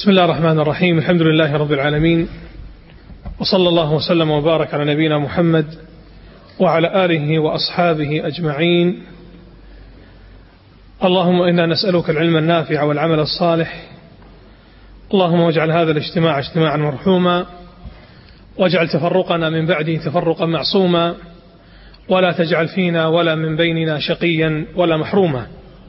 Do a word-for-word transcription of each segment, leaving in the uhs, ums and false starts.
بسم الله الرحمن الرحيم. الحمد لله رب العالمين، وصلى الله وسلم وبارك على نبينا محمد وعلى آله وأصحابه أجمعين. اللهم إنا نسألك العلم النافع والعمل الصالح. اللهم واجعل هذا الاجتماع اجتماعا مرحوما، واجعل تفرقنا من بعده تفرقا معصوما، ولا تجعل فينا ولا من بيننا شقيا ولا محروما.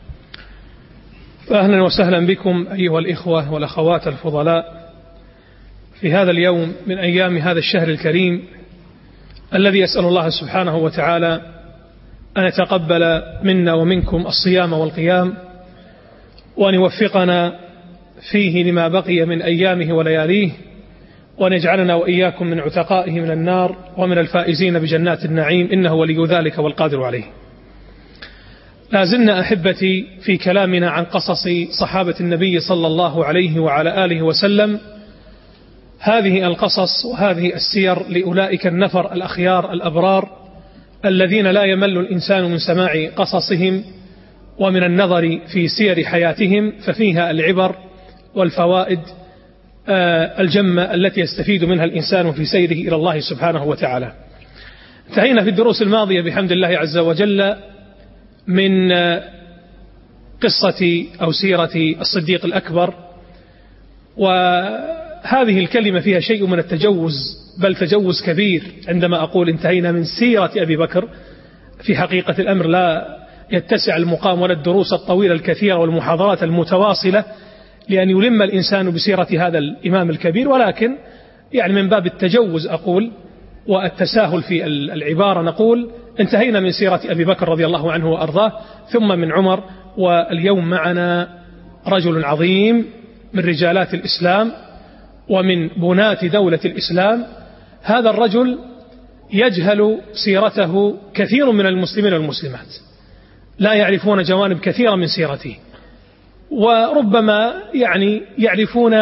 فأهلا وسهلا بكم أيها الإخوة والأخوات الفضلاء في هذا اليوم من أيام هذا الشهر الكريم، الذي أسأل الله سبحانه وتعالى أن يتقبل منا ومنكم الصيام والقيام، وأن يوفقنا فيه لما بقي من أيامه ولياليه، وأن يجعلنا وإياكم من عتقائه من النار ومن الفائزين بجنات النعيم، إنه ولي ذلك والقادر عليه. لا زلنا أحبتي في كلامنا عن قصص صحابة النبي صلى الله عليه وعلى آله وسلم. هذه القصص وهذه السير لأولئك النفر الأخيار الأبرار الذين لا يمل الإنسان من سماع قصصهم ومن النظر في سير حياتهم، ففيها العبر والفوائد الجمة التي يستفيد منها الإنسان في سيره إلى الله سبحانه وتعالى. انتهينا في الدروس الماضية بحمد الله عز وجل من قصة أو سيرة الصديق الأكبر، وهذه الكلمة فيها شيء من التجوز، بل تجوز كبير عندما أقول انتهينا من سيرة أبي بكر. في حقيقة الأمر لا يتسع المقام ولا الدروس الطويلة الكثيرة والمحاضرات المتواصلة لأن يلم الإنسان بسيرة هذا الإمام الكبير، ولكن يعني من باب التجوز أقول والتساهل في العبارة نقول انتهينا من سيرة أبي بكر رضي الله عنه وأرضاه، ثم من عمر، واليوم معنا رجل عظيم من رجالات الإسلام ومن بناة دولة الإسلام. هذا الرجل يجهل سيرته كثير من المسلمين والمسلمات، لا يعرفون جوانب كثيرة من سيرته، وربما يعني يعرفون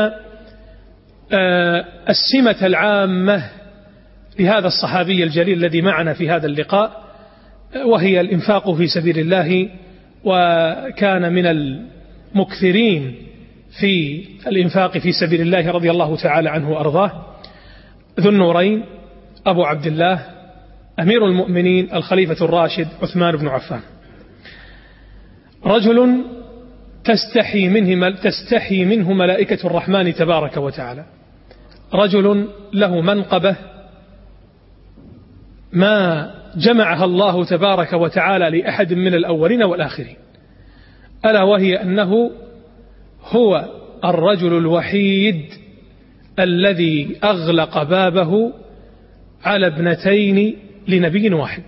السمة العامة لهذا الصحابي الجليل الذي معنا في هذا اللقاء، وهي الإنفاق في سبيل الله، وكان من المكثرين في الإنفاق في سبيل الله رضي الله تعالى عنه وأرضاه. ذو النورين أبو عبد الله أمير المؤمنين الخليفة الراشد عثمان بن عفان، رجل تستحي منه, تستحي منه ملائكة الرحمن تبارك وتعالى، رجل له منقبة ما جمعها الله تبارك وتعالى لأحد من الأولين والآخرين، ألا وهي أنه هو الرجل الوحيد الذي أغلق بابه على ابنتين لنبي واحد.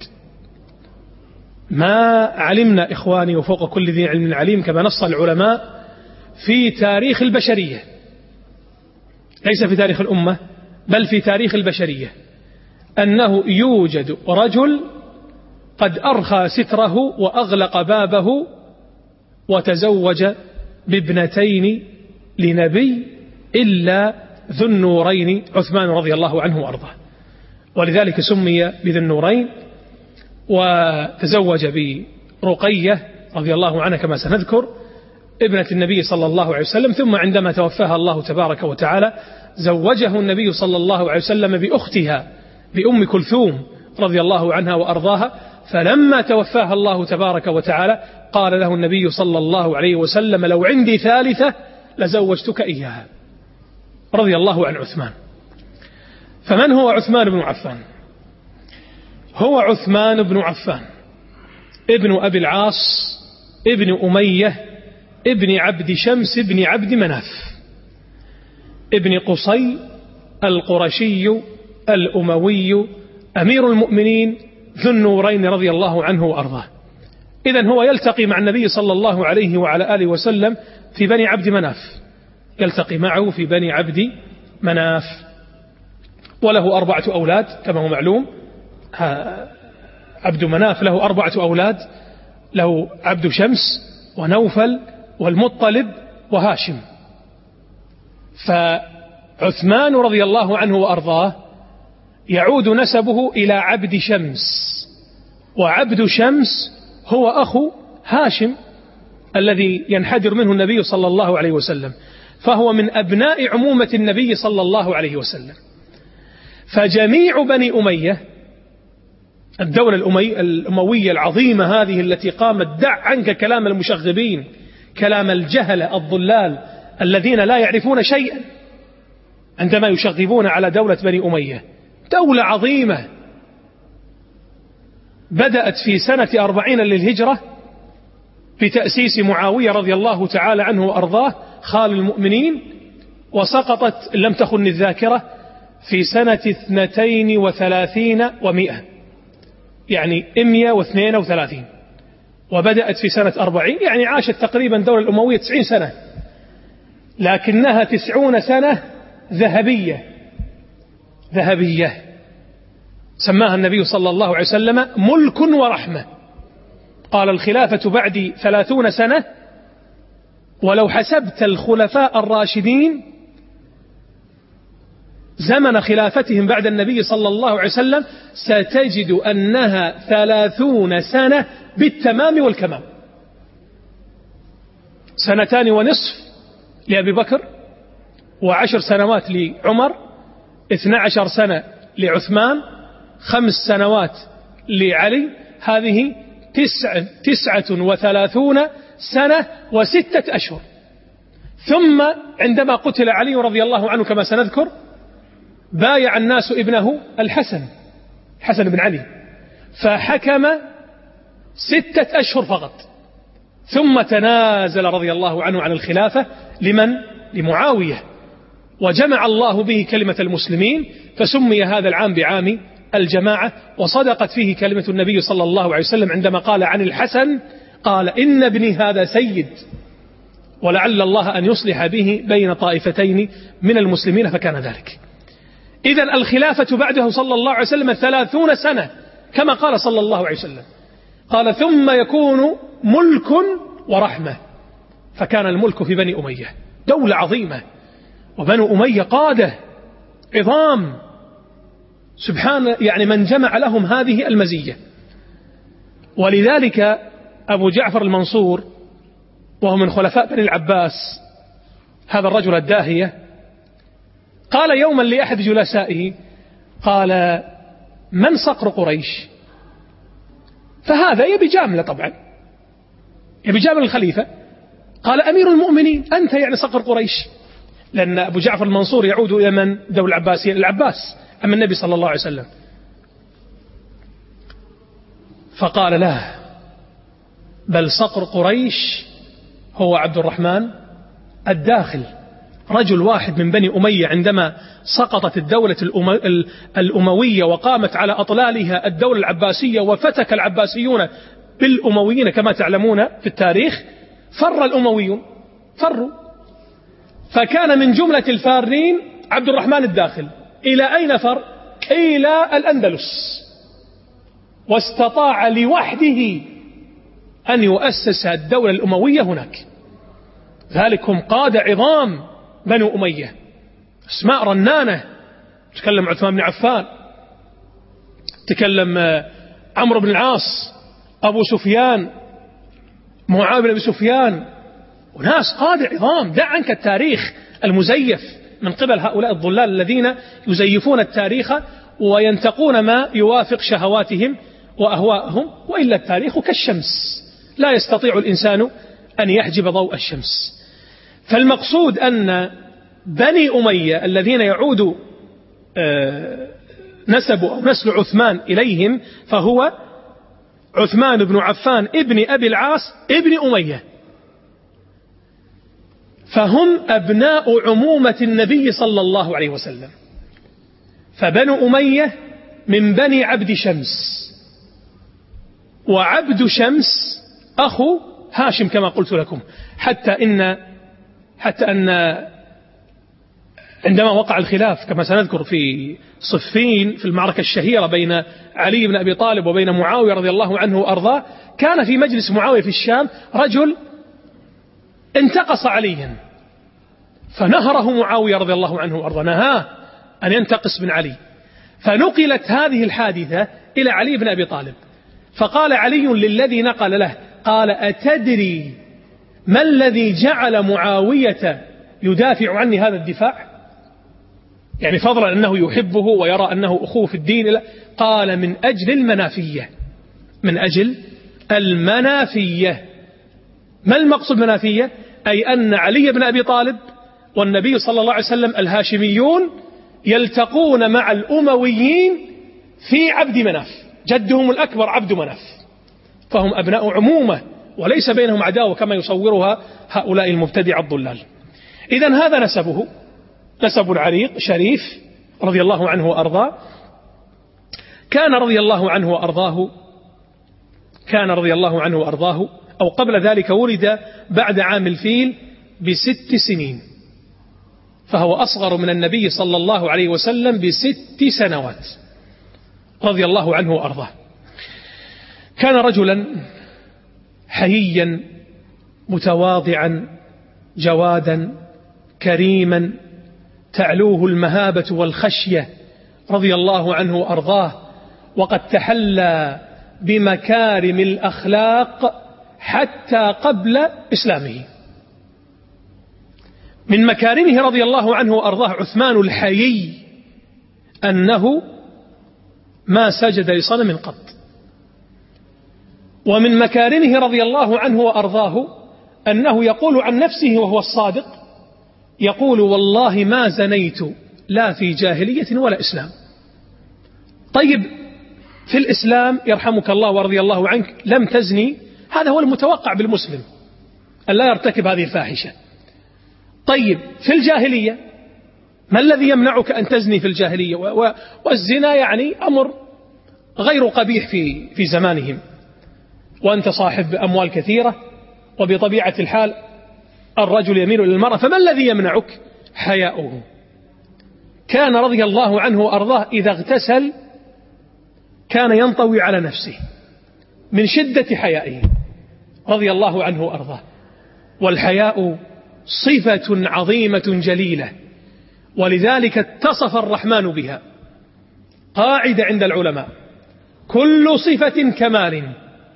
ما علمنا إخواني وفوق كل ذي علم عليم، كما نص العلماء في تاريخ البشرية، ليس في تاريخ الأمة بل في تاريخ البشرية، أنه يوجد رجل قد أرخى ستره وأغلق بابه وتزوج بابنتين لنبي إلا ذو النورين عثمان رضي الله عنه وأرضاه، ولذلك سمي بذي النورين. وتزوج برقية رضي الله عنها كما سنذكر ابنة النبي صلى الله عليه وسلم، ثم عندما توفاها الله تبارك وتعالى زوجه النبي صلى الله عليه وسلم بأختها بأم كلثوم رضي الله عنها وأرضاها. فلما توفاها الله تبارك وتعالى قال له النبي صلى الله عليه وسلم: لو عندي ثالثة لزوجتك إياها، رضي الله عن عثمان. فمن هو عثمان بن عفان؟ هو عثمان بن عفان ابن أبي العاص ابن أمية ابن عبد شمس ابن عبد مناف ابن قصي القرشي الأموي أمير المؤمنين ذو النورين رضي الله عنه وأرضاه. إذن هو يلتقي مع النبي صلى الله عليه وعلى آله وسلم في بني عبد مناف، يلتقي معه في بني عبد مناف، وله أربعة أولاد كما هو معلوم. عبد مناف له أربعة أولاد، له عبد شمس ونوفل والمطلب وهاشم. فعثمان رضي الله عنه وأرضاه يعود نسبه إلى عبد شمس، وعبد شمس هو أخو هاشم الذي ينحدر منه النبي صلى الله عليه وسلم. فهو من أبناء عمومة النبي صلى الله عليه وسلم. فجميع بني أمية، الدولة الأمي الأموية العظيمة هذه التي قامت، دع عنك كلام المشغبين، كلام الجهلة الضلال الذين لا يعرفون شيئا عندما يشغبون على دولة بني أمية. دولة عظيمة بدأت في سنة أربعين للهجرة بتأسيس معاوية رضي الله تعالى عنه وأرضاه خال المؤمنين، وسقطت لم تخن الذاكرة في سنة اثنتين وثلاثين ومئة، يعني مئة واثنين وثلاثين، وبدأت في سنة أربعين، يعني عاشت تقريبا الدولة الأموية تسعين سنة، لكنها تسعون سنة ذهبية ذهبية سماها النبي صلى الله عليه وسلم ملك ورحمة. قال الخلافة بعدي ثلاثون سنة، ولو حسبت الخلفاء الراشدين زمن خلافتهم بعد النبي صلى الله عليه وسلم ستجد أنها ثلاثون سنة بالتمام والكمال. سنتان ونصف لأبي بكر، وعشر سنوات لعمر، اثنى عشر سنة لعثمان، خمس سنوات لعلي، هذه تسعة, تسعة وثلاثون سنة وستة أشهر. ثم عندما قتل علي رضي الله عنه كما سنذكر بايع الناس ابنه الحسن حسن بن علي، فحكم ستة أشهر فقط، ثم تنازل رضي الله عنه عن الخلافة لمن؟ لمعاوية، وجمع الله به كلمة المسلمين، فسمي هذا العام بعام الجماعة. وصدقت فيه كلمة النبي صلى الله عليه وسلم عندما قال عن الحسن، قال إن ابني هذا سيد، ولعل الله أن يصلح به بين طائفتين من المسلمين، فكان ذلك. إذن الخلافة بعده صلى الله عليه وسلم ثلاثون سنة كما قال صلى الله عليه وسلم. قال ثم يكون ملك ورحمة، فكان الملك في بني أمية، دولة عظيمة، وبنو أمية قادة عظام سبحان يعني من جمع لهم هذه المزية. ولذلك أبو جعفر المنصور وهو من خلفاء بني العباس، هذا الرجل الداهية، قال يوما لأحد جلسائه، قال من صقر قريش؟ فهذا يبي جاملة طبعا، يبي جامل الخليفة. قال أمير المؤمنين أنت يعني صقر قريش، لأن أبو جعفر المنصور يعود إلى من؟ دولة العباسية، العباس أما النبي صلى الله عليه وسلم. فقال لا، بل صقر قريش هو عبد الرحمن الداخل، رجل واحد من بني أمية عندما سقطت الدولة الأموية وقامت على أطلالها الدولة العباسية، وفتك العباسيون بالأمويين كما تعلمون في التاريخ، فر الأمويون فروا، فكان من جملة الفارين عبد الرحمن الداخل. إلى أين فر؟ إلى الأندلس، واستطاع لوحده أن يؤسس الدولة الأموية هناك. ذلك هم قادة عظام بنو أمية، اسماء رنانة، تكلم عثمان بن عفان، تكلم عمرو بن العاص، أبو سفيان، معاوية بن أبي سفيان، وناس قادة عظام. دع عنك التاريخ المزيف من قبل هؤلاء الضلال الذين يزيفون التاريخ وينتقون ما يوافق شهواتهم وأهواءهم، وإلا التاريخ كالشمس لا يستطيع الإنسان أن يحجب ضوء الشمس. فالمقصود أن بني أمية الذين يعود نسب أو نسل عثمان إليهم، فهو عثمان بن عفان ابن أبي العاص ابن أمية، فهم أبناء عمومة النبي صلى الله عليه وسلم. فبنو أمية من بني عبد شمس، وعبد شمس أخو هاشم كما قلت لكم، حتى إن حتى أن عندما وقع الخلاف كما سنذكر في صفين في المعركة الشهيرة بين علي بن أبي طالب وبين معاوية رضي الله عنه وأرضاه، كان في مجلس معاوية في الشام رجل انتقص عليا، فنهره معاوية رضي الله عنه وأرضاه، نهاه أن ينتقص من علي، فنقلت هذه الحادثة إلى علي بن أبي طالب، فقال علي للذي نقل له، قال أتدري ما الذي جعل معاوية يدافع عني هذا الدفاع؟ يعني فضلا أنه يحبه ويرى أنه أخوه في الدين، لا، قال من أجل المنافية، من أجل المنافية. ما المقصود منافية؟ أي أن علي بن أبي طالب والنبي صلى الله عليه وسلم الهاشميون يلتقون مع الأمويين في عبد مناف، جدهم الأكبر عبد مناف، فهم أبناء عمومة وليس بينهم عداوة كما يصورها هؤلاء المبتدع الضلال. إذن هذا نسبه، نسب عريق شريف رضي الله عنه وأرضاه. كان رضي الله عنه وأرضاه كان رضي الله عنه وأرضاه أو قبل ذلك ولد بعد عام الفيل بست سنين، فهو أصغر من النبي صلى الله عليه وسلم بست سنوات رضي الله عنه وأرضاه. كان رجلا حييا متواضعا جوادا كريما تعلوه المهابة والخشية رضي الله عنه وأرضاه، وقد تحلى بمكارم الأخلاق حتى قبل إسلامه. من مكارمه رضي الله عنه وأرضاه عثمان الحيي أنه ما سجد لصنم قط. ومن مكارمه رضي الله عنه وأرضاه أنه يقول عن نفسه وهو الصادق، يقول والله ما زنيت لا في جاهلية ولا إسلام. طيب في الإسلام يرحمك الله ورضي الله عنك لم تزني، هذا هو المتوقع بالمسلم أن لا يرتكب هذه الفاحشة. طيب في الجاهلية ما الذي يمنعك أن تزني في الجاهلية؟ والزنا يعني أمر غير قبيح في في زمانهم، وأنت صاحب أموال كثيرة، وبطبيعة الحال الرجل يميل إلى المرأة، فما الذي يمنعك؟ حياؤه. كان رضي الله عنه وأرضاه إذا اغتسل كان ينطوي على نفسه من شدة حيائه رضي الله عنه وأرضاه. والحياء صفة عظيمة جليلة، ولذلك اتصف الرحمن بها. قاعدة عند العلماء: كل صفة كمال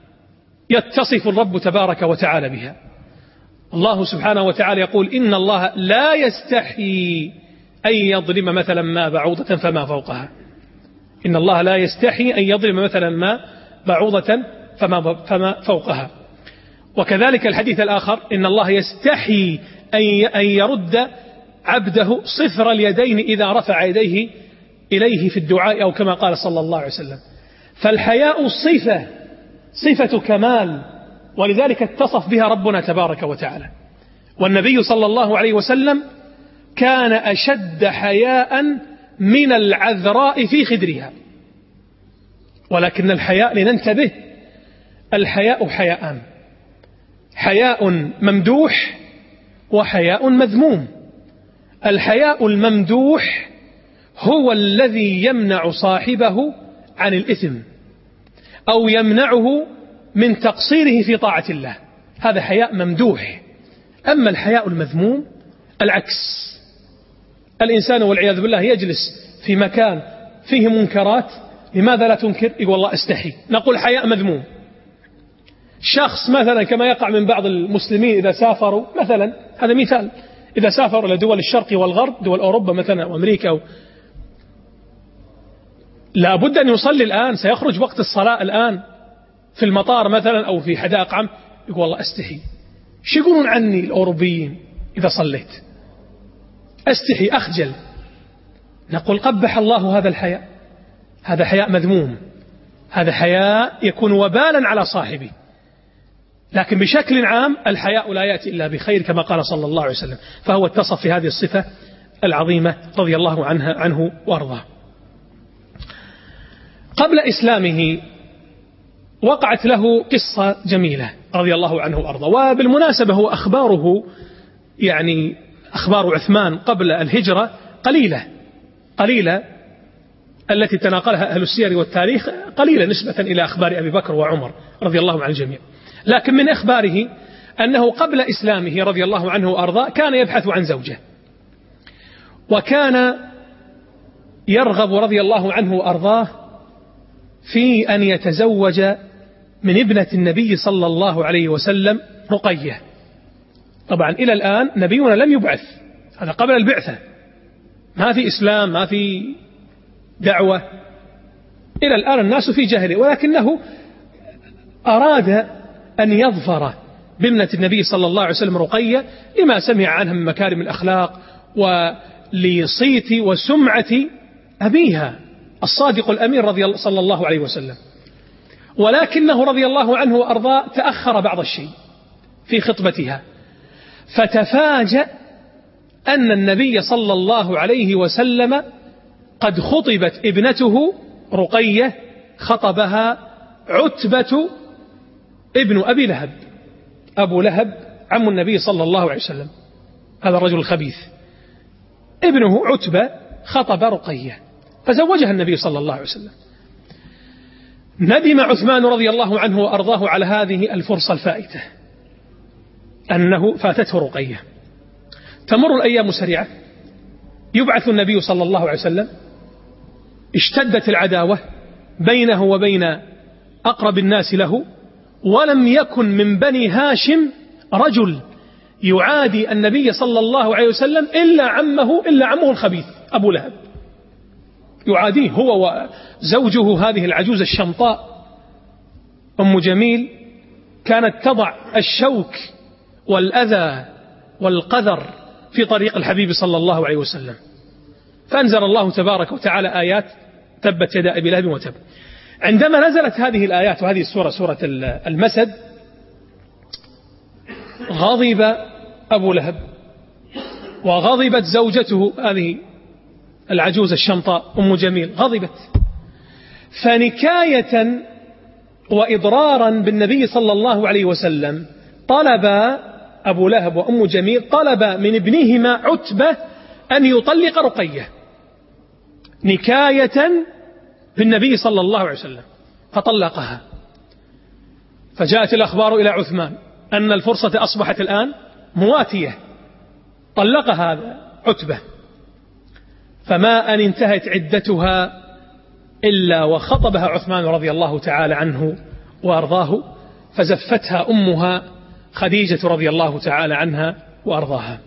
يتصف الرب تبارك وتعالى بها. الله سبحانه وتعالى يقول: إن الله لا يستحي أن يضرب مثلا ما بعوضة فما فوقها. إن الله لا يستحي أن يضرب مثلا ما بعوضة فما, فما فوقها. وكذلك الحديث الآخر: إن الله يستحي أن يرد عبده صفر اليدين إذا رفع يديه إليه في الدعاء، أو كما قال صلى الله عليه وسلم. فالحياء صفة صفة كمال، ولذلك اتصف بها ربنا تبارك وتعالى. والنبي صلى الله عليه وسلم كان أشد حياء من العذراء في خدرها. ولكن الحياء لننتبه، الحياء حياءان: حياء ممدوح وحياء مذموم. الحياء الممدوح هو الذي يمنع صاحبه عن الإثم أو يمنعه من تقصيره في طاعة الله، هذا حياء ممدوح. أما الحياء المذموم العكس، الإنسان والعياذ بالله يجلس في مكان فيه منكرات، لماذا لا تنكر؟ يقول والله استحي. نقول حياء مذموم. شخص مثلا كما يقع من بعض المسلمين إذا سافروا، مثلا هذا مثال، إذا سافروا إلى دول الشرق والغرب، دول أوروبا مثلا أو أمريكا أو لا بد أن يصلي الآن، سيخرج وقت الصلاة الآن في المطار مثلا أو في حدائق عام، يقول والله أستحي. شو يقولون عني الأوروبيين إذا صليت؟ أستحي، أخجل. نقول قبح الله هذا الحياء، هذا حياء مذموم، هذا حياء يكون وبالا على صاحبه. لكن بشكل عام الحياء لا يأتي إلا بخير كما قال صلى الله عليه وسلم، فهو اتصف في هذه الصفة العظيمة رضي الله عنها عنه وأرضاه. قبل إسلامه وقعت له قصة جميلة رضي الله عنه وأرضاه. وبالمناسبة هو أخباره، يعني أخبار عثمان قبل الهجرة قليلة قليلة التي تناقلها أهل السير والتاريخ قليلة نسبة إلى أخبار أبي بكر وعمر رضي الله عن الجميع. لكن من إخباره أنه قبل إسلامه رضي الله عنه وأرضاه كان يبحث عن زوجة، وكان يرغب رضي الله عنه وأرضاه في أن يتزوج من ابنة النبي صلى الله عليه وسلم رقية. طبعا إلى الآن نبينا لم يبعث هذا قبل البعثة، ما في إسلام، ما في دعوة، إلى الآن الناس في جاهلية، ولكنه أراد أن يظفر بابنة النبي صلى الله عليه وسلم رقية لما سمع عنها من مكارم الأخلاق ولصيت وسمعة أبيها الصادق الأمين رضي الله صلى الله عليه وسلم. ولكنه رضي الله عنه وأرضاه تأخر بعض الشيء في خطبتها، فتفاجأ أن النبي صلى الله عليه وسلم قد خطبت ابنته رقية، خطبها عتبة ابن أبي لهب، أبو لهب عم النبي صلى الله عليه وسلم، هذا الرجل الخبيث، ابنه عتبة خطب رقية فزوجها النبي صلى الله عليه وسلم. ندم عثمان رضي الله عنه وأرضاه على هذه الفرصة الفائتة، أنه فاتته رقية. تمر الأيام سريعة، يبعث النبي صلى الله عليه وسلم، اشتدت العداوة بينه وبين أقرب الناس له، ولم يكن من بني هاشم رجل يعادي النبي صلى الله عليه وسلم إلا عمه إلا عمه الخبيث أبو لهب، يعاديه هو وزوجه هذه العجوز الشمطاء أم جميل، كانت تضع الشوك والأذى والقذر في طريق الحبيب صلى الله عليه وسلم. فأنزل الله تبارك وتعالى آيات تبت يدا أبي لهب وتب. عندما نزلت هذه الآيات وهذه السورة سورة المسد، غضب أبو لهب وغضبت زوجته هذه العجوز الشمطاء أم جميل، غضبت. فنكاية وإضرارا بالنبي صلى الله عليه وسلم طلب أبو لهب وأم جميل طلب من ابنهما عتبة أن يطلق رقية نكاية بالنبي صلى الله عليه وسلم، فطلقها. فجاءت الأخبار إلى عثمان أن الفرصة أصبحت الآن مواتية، طلقها هذا عتبة. فما أن انتهت عدتها إلا وخطبها عثمان رضي الله تعالى عنه وأرضاه، فزفتها أمها خديجة رضي الله تعالى عنها وأرضاها،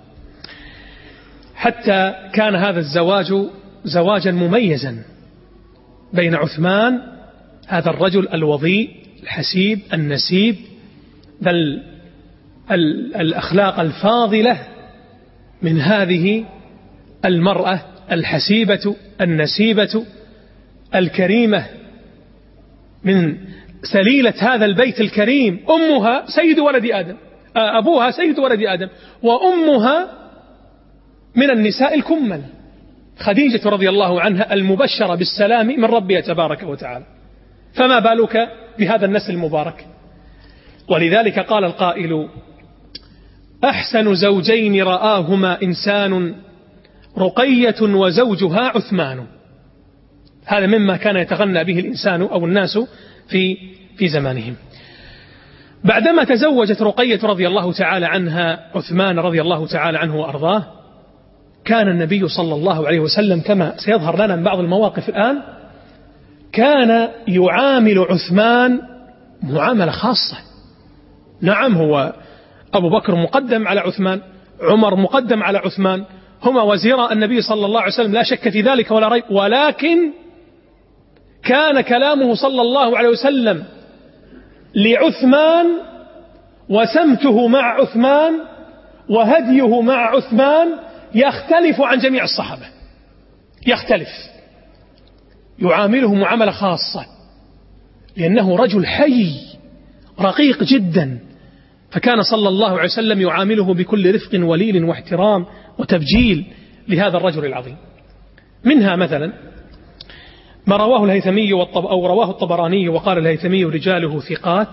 حتى كان هذا الزواج زواجا مميزا بين عثمان هذا الرجل الوضيء الحسيب النسيب ذا الأخلاق الفاضلة من هذه المرأة الحسيبة النسيبة الكريمة من سليلة هذا البيت الكريم. أمها سيد ولد آدم، أبوها سيد ولد آدم، وأمها من النساء الكمل، خديجة رضي الله عنها المبشرة بالسلام من ربها تبارك وتعالى، فما بالك بهذا النسل المبارك. ولذلك قال القائل: أحسن زوجين رآهما إنسان رقية وزوجها عثمان. هذا مما كان يتغنى به الإنسان أو الناس في في زمانهم. بعدما تزوجت رقية رضي الله تعالى عنها عثمان رضي الله تعالى عنه وأرضاه، كان النبي صلى الله عليه وسلم كما سيظهر لنا من بعض المواقف الآن كان يعامل عثمان معاملة خاصة. نعم، هو أبو بكر مقدم على عثمان، عمر مقدم على عثمان، هما وزيرا النبي صلى الله عليه وسلم لا شك في ذلك ولا ريب، ولكن كان كلامه صلى الله عليه وسلم لعثمان وسمته مع عثمان وهديه مع عثمان يختلف عن جميع الصحابة، يختلف، يعامله معاملة خاصة لأنه رجل حي رقيق جدا، فكان صلى الله عليه وسلم يعامله بكل رفق ولين واحترام وتبجيل لهذا الرجل العظيم. منها مثلا ما رواه الهيثمي أو رواه الطبراني وقال الهيثمي رجاله ثقات،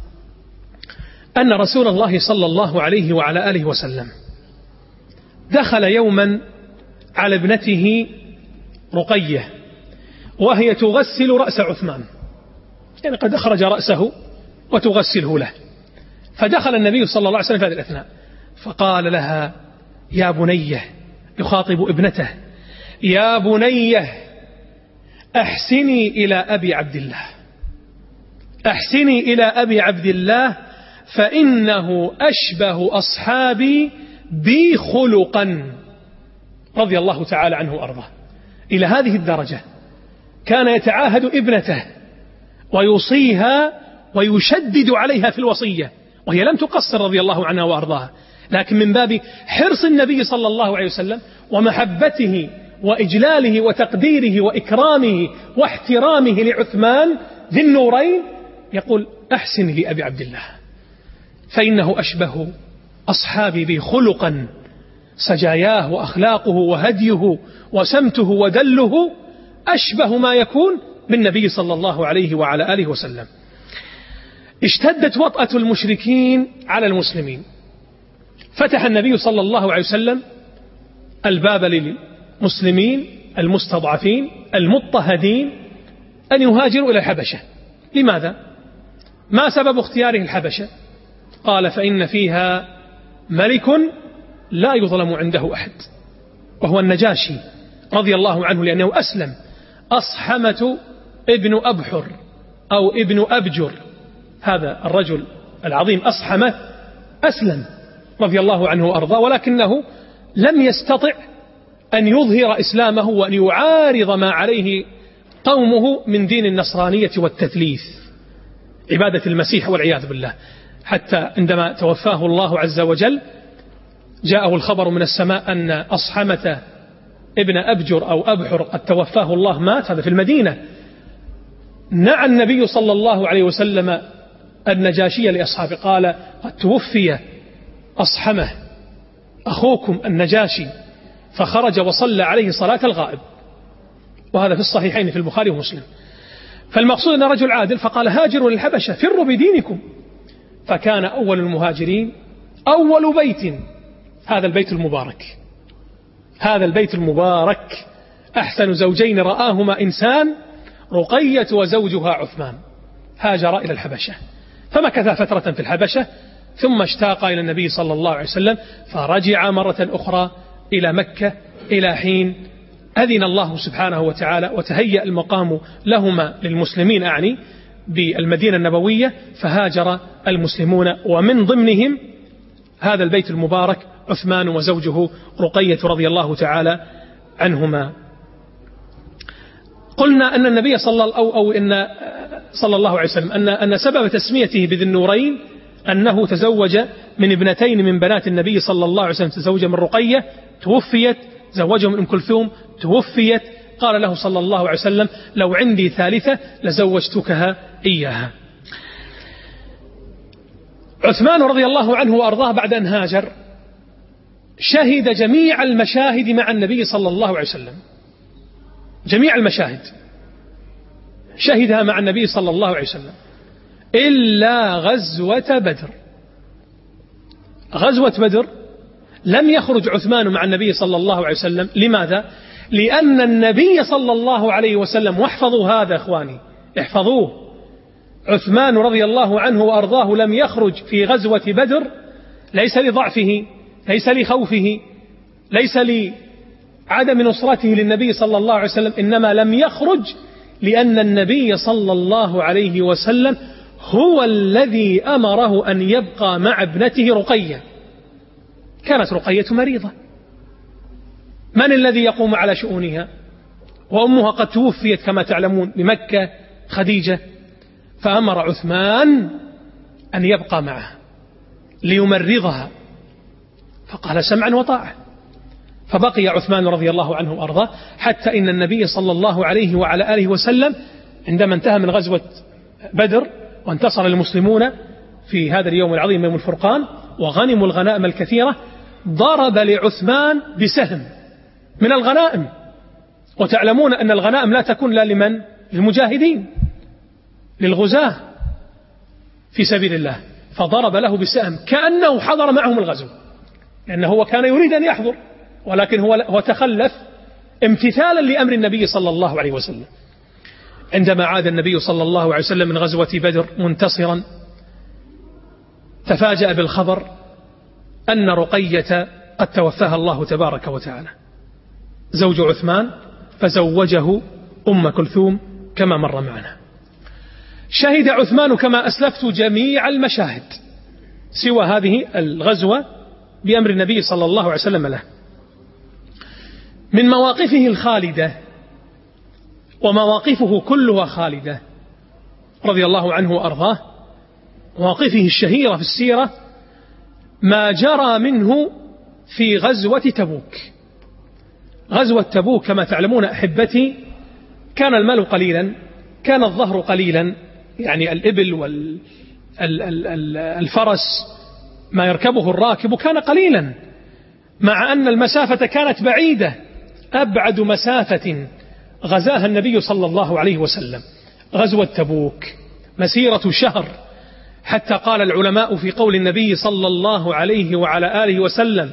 أن رسول الله صلى الله عليه وعلى آله وسلم دخل يوما على ابنته رقية وهي تغسل رأس عثمان، يعني قد أخرج رأسه وتغسله له، فدخل النبي صلى الله عليه وسلم في هذه الأثناء فقال لها: يا بنية، يخاطب ابنته: يا بنية أحسني إلى أبي عبد الله، أحسني إلى أبي عبد الله فإنه أشبه أصحابي بي خلقا رضي الله تعالى عنه وأرضاه، إلى هذه الدرجة كان يتعاهد ابنته ويوصيها ويشدد عليها في الوصية، وهي لم تقصر رضي الله عنها وأرضاها، لكن من باب حرص النبي صلى الله عليه وسلم ومحبته وإجلاله وتقديره وإكرامه واحترامه لعثمان ذي النورين يقول: أحسن لأبي عبد الله فإنه أشبه أصحابي بي خلقا، سجاياه وأخلاقه وهديه وسمته ودله أشبه ما يكون بالنبي صلى الله عليه وعلى آله وسلم. اشتدت وطأة المشركين على المسلمين، فتح النبي صلى الله عليه وسلم الباب للمسلمين المستضعفين المضطهدين أن يهاجروا إلى الحبشة. لماذا؟ ما سبب اختياره الحبشة؟ قال: فإن فيها ملك لا يظلم عنده أحد، وهو النجاشي رضي الله عنه، لأنه أسلم. أصحمة ابن أبحر أو ابن أبجر، هذا الرجل العظيم أصحمة أسلم رضي الله عنه وأرضاه، ولكنه لم يستطع أن يظهر إسلامه وأن يعارض ما عليه قومه من دين النصرانية والتثليث، عبادة المسيح والعياذ بالله، حتى عندما توفاه الله عز وجل جاءه الخبر من السماء أن أصحمة ابن أبجر أو أبحر قد توفاه الله، مات، هذا في المدينة. نعى النبي صلى الله عليه وسلم النجاشية لأصحابه، قال: قد توفي أصحمه أخوكم النجاشي، فخرج وصلى عليه صلاة الغائب، وهذا في الصحيحين في البخاري ومسلم. فالمقصود أن رجل عادل، فقال: هاجروا للحبشة فروا بدينكم. فكان أول المهاجرين أول بيت هذا البيت المبارك، هذا البيت المبارك أحسن زوجين رآهما إنسان، رقية وزوجها عثمان، هاجر إلى الحبشة، فمكث فترة في الحبشة، ثم اشتاق إلى النبي صلى الله عليه وسلم، فرجع مرة أخرى إلى مكة إلى حين أذن الله سبحانه وتعالى وتهيأ المقام لهما للمسلمين، أعني بالمدينة النبوية، فهاجر المسلمون، ومن ضمنهم هذا البيت المبارك عثمان وزوجه رقية رضي الله تعالى عنهما. قلنا أن النبي صلى الله أو أو إن صلى الله عليه وسلم أن أن سبب تسميته بذي النورين أنه تزوج من ابنتين من بنات النبي صلى الله عليه وسلم، تزوج من رقية توفيت، زوجه من أم كلثوم توفيت، قال له صلى الله عليه وسلم: لو عندي ثالثة لزوجتكها إياها. عثمان رضي الله عنه وأرضاه بعد أن هاجر شهد جميع المشاهد مع النبي صلى الله عليه وسلم، جميع المشاهد شهدها مع النبي صلى الله عليه وسلم إلا غزوة بدر. غزوة بدر لم يخرج عثمان مع النبي صلى الله عليه وسلم. لماذا؟ لأن النبي صلى الله عليه وسلم، واحفظوا هذا إخواني، احفظوه، عثمان رضي الله عنه وأرضاه لم يخرج في غزوة بدر ليس لضعفه، ليس لخوفه، ليس لعدم نصرته للنبي صلى الله عليه وسلم، إنما لم يخرج لأن النبي صلى الله عليه وسلم هو الذي أمره أن يبقى مع ابنته رقية. كانت رقية مريضة، من الذي يقوم على شؤونها؟ وأمها قد توفيت كما تعلمون بمكة، خديجة، فأمر عثمان أن يبقى معها ليمرضها، فقال: سمعا وطاعة. فبقي عثمان رضي الله عنه وأرضاه حتى إن النبي صلى الله عليه وعلى آله وسلم عندما انتهى من غزوة بدر وانتصر المسلمون في هذا اليوم العظيم يوم الفرقان وغنموا الغنائم الكثيرة، ضرب لعثمان بسهم من الغنائم، وتعلمون أن الغنائم لا تكون لا لمن؟ للمجاهدين، للغزاة في سبيل الله، فضرب له بسهم كأنه حضر معهم الغزو، لأنه هو كان يريد أن يحضر، ولكن هو هو تخلف امتثالا لأمر النبي صلى الله عليه وسلم. عندما عاد النبي صلى الله عليه وسلم من غزوة بدر منتصرا، تفاجأ بالخبر أن رقية قد توفاها الله تبارك وتعالى، زوج عثمان، فزوجه أم كلثوم كما مر معنا. شهد عثمان كما أسلفت جميع المشاهد سوى هذه الغزوة بأمر النبي صلى الله عليه وسلم له. من مواقفه الخالدة، ومواقفه كلها خالدة رضي الله عنه وأرضاه، مواقفه الشهيرة في السيرة ما جرى منه في غزوة تبوك. غزوة تبوك كما تعلمون أحبتي كان المال قليلا، كان الظهر قليلا، يعني الإبل والفرس ما يركبه الراكب كان قليلا، مع أن المسافة كانت بعيدة. أبعد مسافة غزاها النبي صلى الله عليه وسلم غزوة تبوك مسيرة شهر، حتى قال العلماء في قول النبي صلى الله عليه وعلى آله وسلم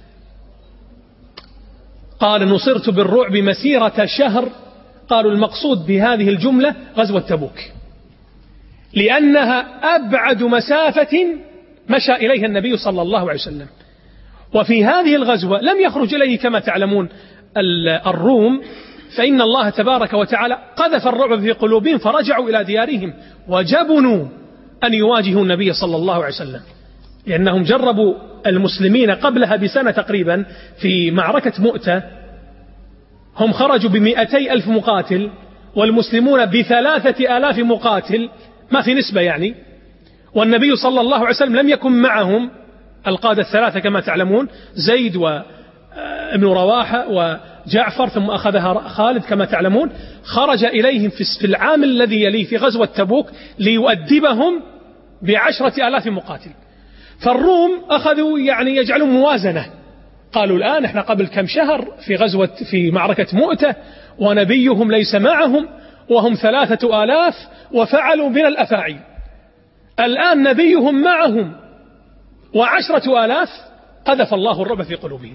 قال نصرت بالرعب مسيرة شهر، قالوا المقصود بهذه الجملة غزوة تبوك، لأنها أبعد مسافة مشى إليها النبي صلى الله عليه وسلم. وفي هذه الغزوة لم يخرج إليه كما تعلمون الروم، فإن الله تبارك وتعالى قذف الرعب في قلوبهم فرجعوا إلى ديارهم وجبنوا أن يواجهوا النبي صلى الله عليه وسلم، لأنهم جربوا المسلمين قبلها بسنة تقريبا في معركة مؤتة، هم خرجوا بمئتي ألف مقاتل والمسلمون بثلاثة آلاف مقاتل، ما في نسبة يعني، والنبي صلى الله عليه وسلم لم يكن معهم القادة الثلاثة كما تعلمون، زيد وابن رواحة وجعفر، ثم أخذها خالد كما تعلمون. خرج إليهم في العام الذي يليه في غزوة تبوك ليؤدبهم بعشرة آلاف مقاتل. فالروم أخذوا يعني يجعلوا موازنة، قالوا الآن احنا قبل كم شهر في غزوة في معركة مؤتة ونبيهم ليس معهم وهم ثلاثة آلاف وفعلوا من الأفاعي، الآن نبيهم معهم وعشرة آلاف، قذف الله الرعب في قلوبهم.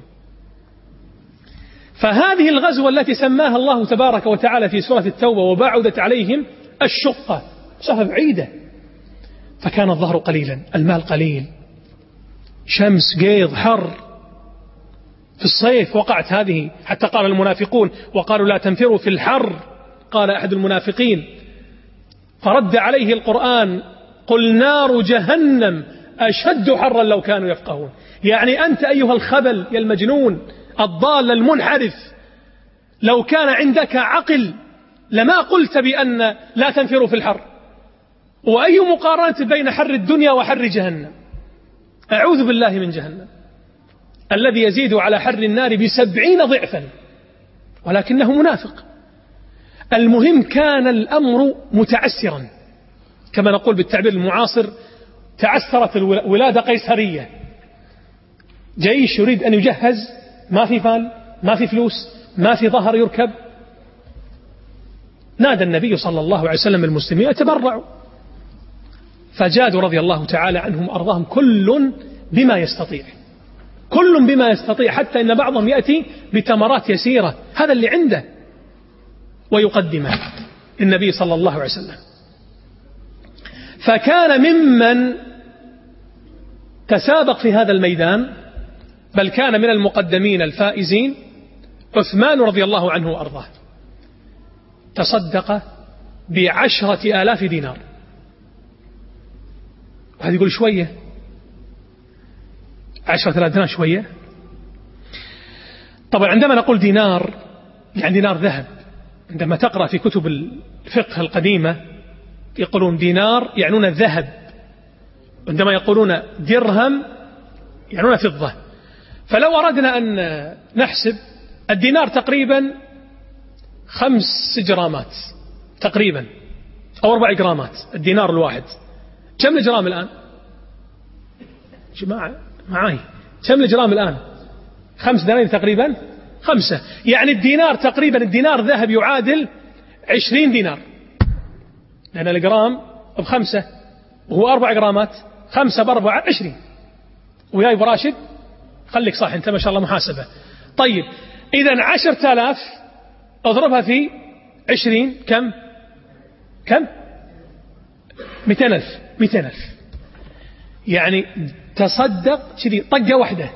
فهذه الغزوة التي سماها الله تبارك وتعالى في سورة التوبة وبعدت عليهم الشقة، مسافة بعيدة، فكان الظهر قليلا، المال قليل، شمس قيض حر، في الصيف وقعت هذه، حتى قال المنافقون وقالوا لا تنفروا في الحر، قال أحد المنافقين فرد عليه القرآن قل نار جهنم أشد حرا لو كانوا يفقهون. يعني أنت أيها الخبل يا المجنون الضال المنحرف، لو كان عندك عقل لما قلت بأن لا تنفروا في الحر، وأي مقارنة بين حر الدنيا وحر جهنم؟ أعوذ بالله من جهنم الذي يزيد على حر النار بسبعين ضعفا، ولكنه منافق. المهم كان الأمر متعسرا، كما نقول بالتعبير المعاصر تعسرت الولادة قيصرية، جيش يريد أن يجهز، ما في فال، ما في فلوس، ما في ظهر يركب. نادى النبي صلى الله عليه وسلم المسلمين يتبرعوا، فجادوا رضي الله تعالى عنهم أرضاهم كل بما يستطيع، كل بما يستطيع، حتى إن بعضهم يأتي بتمرات يسيرة، هذا اللي عنده، ويقدمه النبي صلى الله عليه وسلم. فكان ممن تسابق في هذا الميدان، بل كان من المقدمين الفائزين عثمان رضي الله عنه وأرضاه، تصدق بعشرة آلاف دينار. وهذا يقول شوية، عشرة آلاف دينار شوية. طبعا عندما نقول دينار يعني دينار ذهب، عندما تقرأ في كتب الفقه القديمة يقولون دينار يعنون الذهب، عندما يقولون درهم يعنون فضة. فلو أردنا أن نحسب الدينار تقريبا خمس جرامات تقريبا أو أربع جرامات، الدينار الواحد كم الجرام الآن؟ جماعة معاي كم الجرام الآن؟ خمس دنانير تقريبا، خمسة، يعني الدينار تقريبا، الدينار ذهب يعادل عشرين دينار، لأن الجرام بخمسة وهو أربع جرامات، خمسة بأربعة عشرين. ويا أبو راشد خليك صح أنت ما شاء الله محاسبة. طيب إذن عشرة آلاف اضربها في عشرين كم؟ كم؟ مئتين ألف، مئتين ألف، يعني تصدق شدي طقة واحدة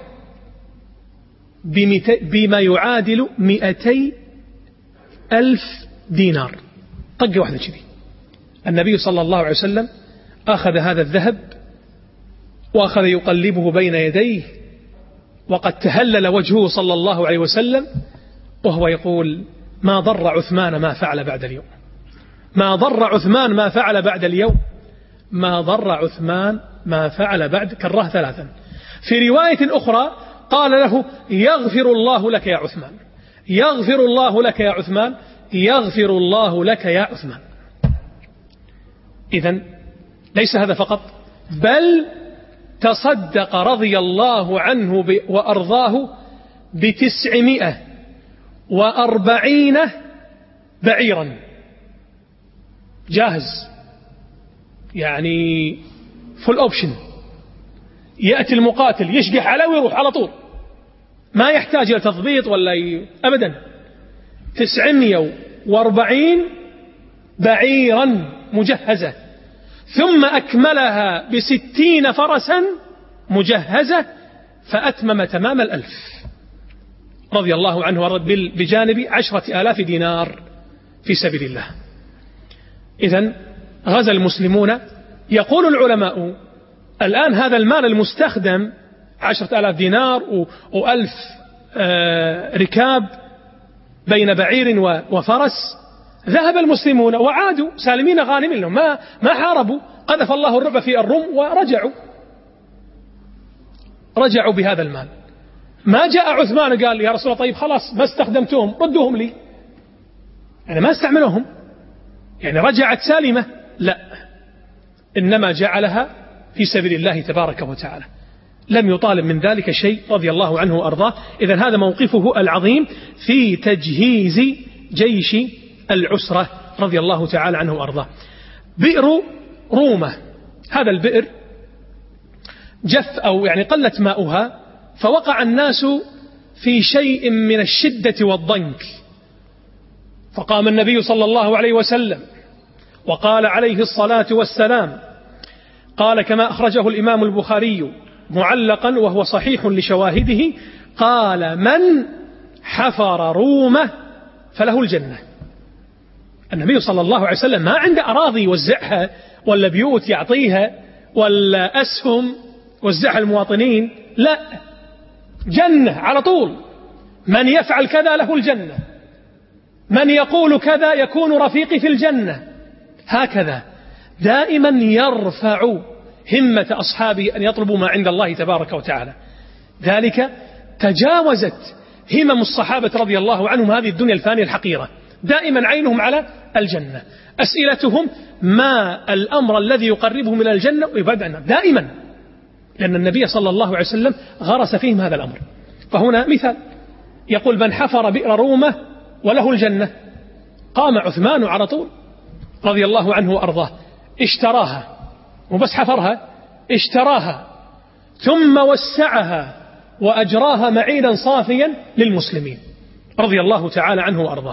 بما يعادل مئتي ألف دينار، طقة واحدة شدي. النبي صلى الله عليه وسلم أخذ هذا الذهب وأخذ يقلبه بين يديه، وقد تهلل وجهه صلى الله عليه وسلم، وهو يقول ما ضر عثمان ما فعل بعد اليوم، ما ضر عثمان ما فعل بعد اليوم، ما ضر عثمان ما فعل بعد، كرره ثلاثا. في رواية أخرى قال له يغفر الله لك يا عثمان، يغفر الله لك يا عثمان، يغفر الله لك يا عثمان. إذن ليس هذا فقط، بل تصدق رضي الله عنه وأرضاه بتسعمائة وأربعين بعيرا جاهز، يعني فول أوبشن، يأتي المقاتل يشقح عليه ويروح على طول، ما يحتاج إلى تضبيط ولا ي... أبدا. تسعمائة وأربعين بعيرا مجهزة، ثم أكملها بستين فرسا مجهزة، فأتمم تمام الألف رضي الله عنه بجانب عشرة آلاف دينار في سبيل الله. إذن غزا المسلمون. يقول العلماء الآن هذا المال المستخدم عشرة آلاف دينار وألف ركاب بين بعير وفرس، ذهب المسلمون وعادوا سالمين غانمين، ما ما حاربوا، قذف الله الرعب في الروم ورجعوا رجعوا بهذا المال. ما جاء عثمان قال يا رسول الله طيب خلاص ما استخدمتهم ردوهم لي، يعني ما استعملوهم، يعني رجعت سالمة، لا، إنما جعلها في سبيل الله تبارك وتعالى، لم يطالب من ذلك شيء رضي الله عنه وأرضاه. إذن هذا موقفه العظيم في تجهيز جيش العسرة رضي الله تعالى عنه وأرضاه. بئر رومة، هذا البئر جف أو يعني قلت ماؤها، فوقع الناس في شيء من الشدة والضنك، فقام النبي صلى الله عليه وسلم وقال عليه الصلاة والسلام، قال كما أخرجه الإمام البخاري معلقا وهو صحيح لشواهده، قال من حفر رومة فله الجنة. النبي صلى الله عليه وسلم ما عنده أراضي يوزعها ولا بيوت يعطيها ولا أسهم وزعها المواطنين، لا، جنة على طول، من يفعل كذا له الجنة، من يقول كذا يكون رفيقي في الجنة، هكذا دائما يرفع همة أصحابه أن يطلبوا ما عند الله تبارك وتعالى. ذلك تجاوزت همم الصحابة رضي الله عنهم هذه الدنيا الفانية الحقيرة، دائما عينهم على الجنة، أسئلتهم ما الأمر الذي يقربهم من الجنة ويبعد عنها دائما، لأن النبي صلى الله عليه وسلم غرس فيهم هذا الأمر. فهنا مثال يقول من حفر بئر رومة وله الجنة، قام عثمان على طول رضي الله عنه وأرضاه اشتراها، وبس حفرها، اشتراها ثم وسعها وأجراها معينا صافيا للمسلمين رضي الله تعالى عنه وأرضاه.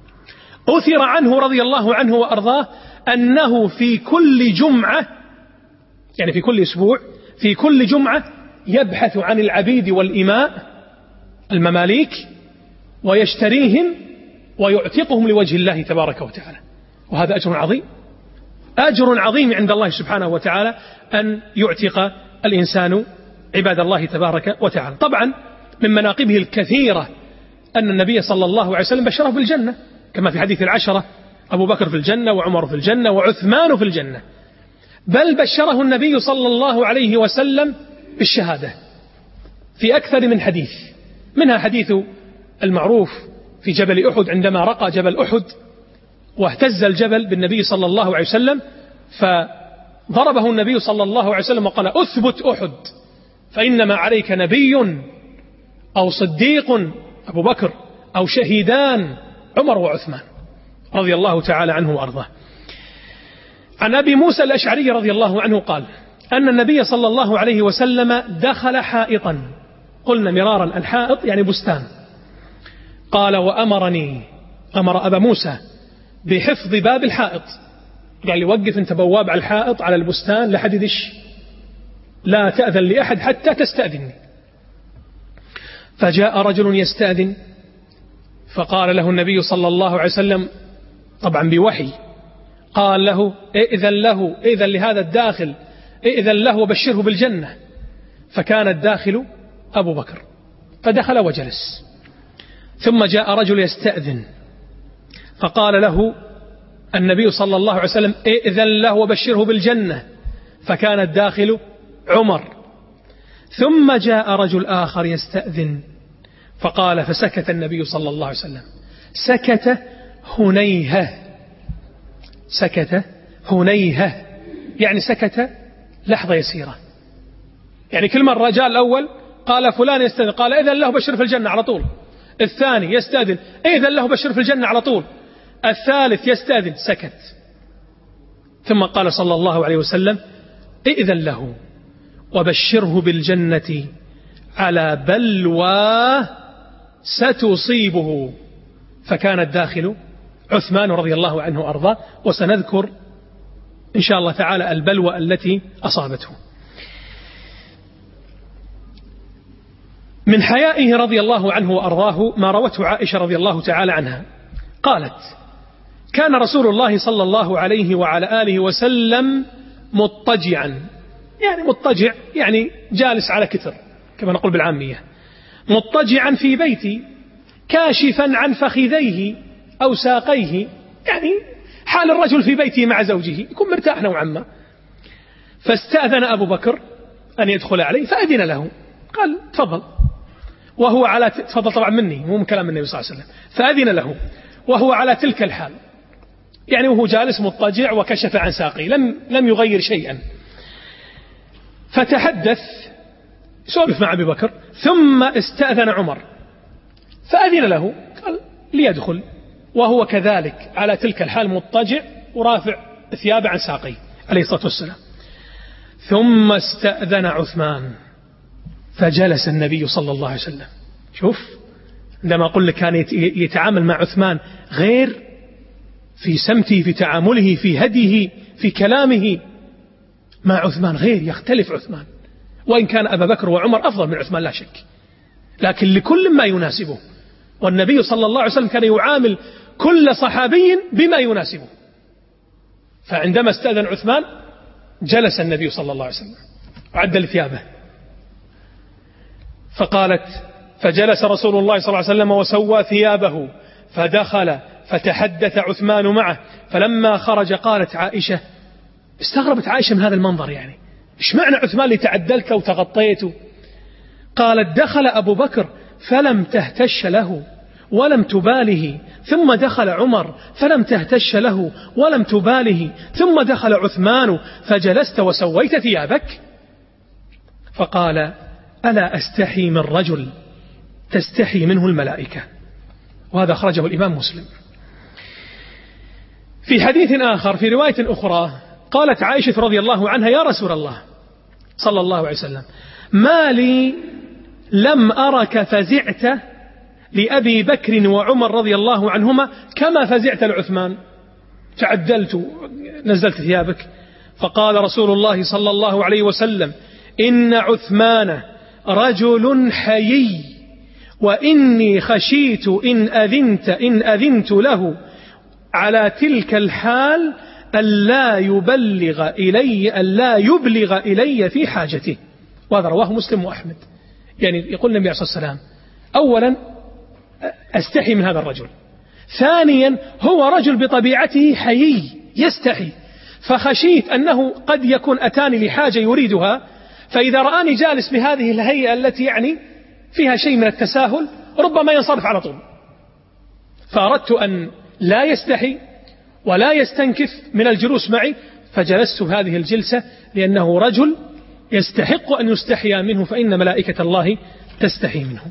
أثر عنه رضي الله عنه وأرضاه أنه في كل جمعة، يعني في كل أسبوع، في كل جمعة يبحث عن العبيد والإماء المماليك ويشتريهم ويعتقهم لوجه الله تبارك وتعالى، وهذا أجر عظيم، أجر عظيم عند الله سبحانه وتعالى أن يعتق الإنسان عباد الله تبارك وتعالى. طبعا من مناقبه الكثيرة أن النبي صلى الله عليه وسلم بشره بالجنة، كما في حديث العشرة، أبو بكر في الجنة وعمر في الجنة وعثمان في الجنة، بل بشره النبي صلى الله عليه وسلم بالشهادة في أكثر من حديث، منها حديث المعروف في جبل أحد عندما رقى جبل أحد واهتز الجبل بالنبي صلى الله عليه وسلم، فضربه النبي صلى الله عليه وسلم وقال أثبت أحد فإنما عليك نبي أو صديق أبو بكر أو شهيدان عمر وعثمان رضي الله تعالى عنه وأرضاه. عن أبي موسى الأشعري رضي الله عنه قال أن النبي صلى الله عليه وسلم دخل حائطا، قلنا مرارا الحائط يعني بستان، قال وأمرني، أمر أبا موسى بحفظ باب الحائط، قال لي وقف أنت بواب على الحائط على البستان لا حد يدش، لا تأذن لأحد حتى تستأذني. فجاء رجل يستأذن فقال له النبي صلى الله عليه وسلم طبعا بوحي، قال له ائذن له، ائذن لهذا الداخل، ائذن له وبشره بالجنة. فكان الداخل أبو بكر، فدخل وجلس، ثم جاء رجل يستأذن فقال له النبي صلى الله عليه وسلم ائذن له وبشره بالجنة، فكان الداخل عمر. ثم جاء رجل آخر يستأذن فقال فسكت النبي صلى الله عليه وسلم، سكت هنيهة، سكت هنيهة يعني سكت لحظة يسيرة. يعني كل مرة جاء الأول قال فلان يستأذن قال إذن له بشر في الجنة على طول، الثاني يستأذن إذن له بشر في الجنة على طول، الثالث يستأذن سكت. ثم قال صلى الله عليه وسلم إذن له وبشره بالجنة على بلوى ستصيبه، فكان الداخل عثمان رضي الله عنه وأرضاه، وسنذكر إن شاء الله تعالى البلوى التي أصابته. من حيائه رضي الله عنه وأرضاه ما روته عائشة رضي الله تعالى عنها قالت كان رسول الله صلى الله عليه وعلى آله وسلم مضطجعا، يعني مضطجع يعني جالس على كتر كما نقول بالعامية، مضطجعا في بيتي كاشفا عن فخذيه أو ساقيه، يعني حال الرجل في بيته مع زوجه يكون مرتاح نوعا ما. فاستأذن أبو بكر أن يدخل عليه فأذن له، قال تفضل، وهو على تفضل طبعا مني مو من كلام النبي صلى الله عليه وسلم، فأذن له وهو على تلك الحال، يعني وهو جالس مضطجع وكشف عن ساقيه، لم لم يغير شيئا. فتحدث سولف مع أبي بكر، ثم استأذن عمر فأذن له، قال ليدخل وهو كذلك على تلك الحال مضطجع ورافع ثيابه عن ساقيه عليه الصلاة والسلام. ثم استأذن عثمان فجلس النبي صلى الله عليه وسلم. شوف عندما أقول لك كان يتعامل مع عثمان غير في سمته، في تعامله، في هديه، في كلامه، مع عثمان غير، يختلف عثمان، وإن كان أبا بكر وعمر أفضل من عثمان لا شك، لكن لكل ما يناسبه، والنبي صلى الله عليه وسلم كان يعامل كل صحابي بما يناسبه. فعندما استأذن عثمان جلس النبي صلى الله عليه وسلم وعدل ثيابه، فقالت فجلس رسول الله صلى الله عليه وسلم وسوى ثيابه فدخل فتحدث عثمان معه، فلما خرج قالت عائشة، استغربت عائشة من هذا المنظر، يعني إيش معنى عثمان اللي تعدلت وتغطيته؟ قالت دخل أبو بكر فلم تهتش له ولم تباله، ثم دخل عمر فلم تهتش له ولم تباله، ثم دخل عثمان فجلست وسويت ثيابك. فقال ألا أستحي من رجل تستحي منه الملائكة، وهذا أخرجه الإمام مسلم. في حديث آخر في رواية أخرى قالت عائشة رضي الله عنها يا رسول الله صلى الله عليه وسلم ما لي لم أرك فزعت لأبي بكر وعمر رضي الله عنهما كما فزعت لعثمان، تعدلت نزلت ثيابك. فقال رسول الله صلى الله عليه وسلم إن عثمان رجل حيي، وإني خشيت إن أذنت إن أذنت له على تلك الحال ألا يبلغ إلي ألا يبلغ إلي في حاجته. وهذا رواه مسلم وأحمد. يعني يقول النبي عليه الصلاة والسلام أولا أستحي من هذا الرجل، ثانيا هو رجل بطبيعته حيي يستحي، فخشيت أنه قد يكون أتاني لحاجة يريدها، فإذا رآني جالس بهذه الهيئة التي يعني فيها شيء من التساهل ربما ينصرف على طول، فأردت أن لا يستحي ولا يستنكف من الجلوس معي، فجلست هذه الجلسة لأنه رجل يستحق أن يستحيا منه، فإن ملائكة الله تستحي منه.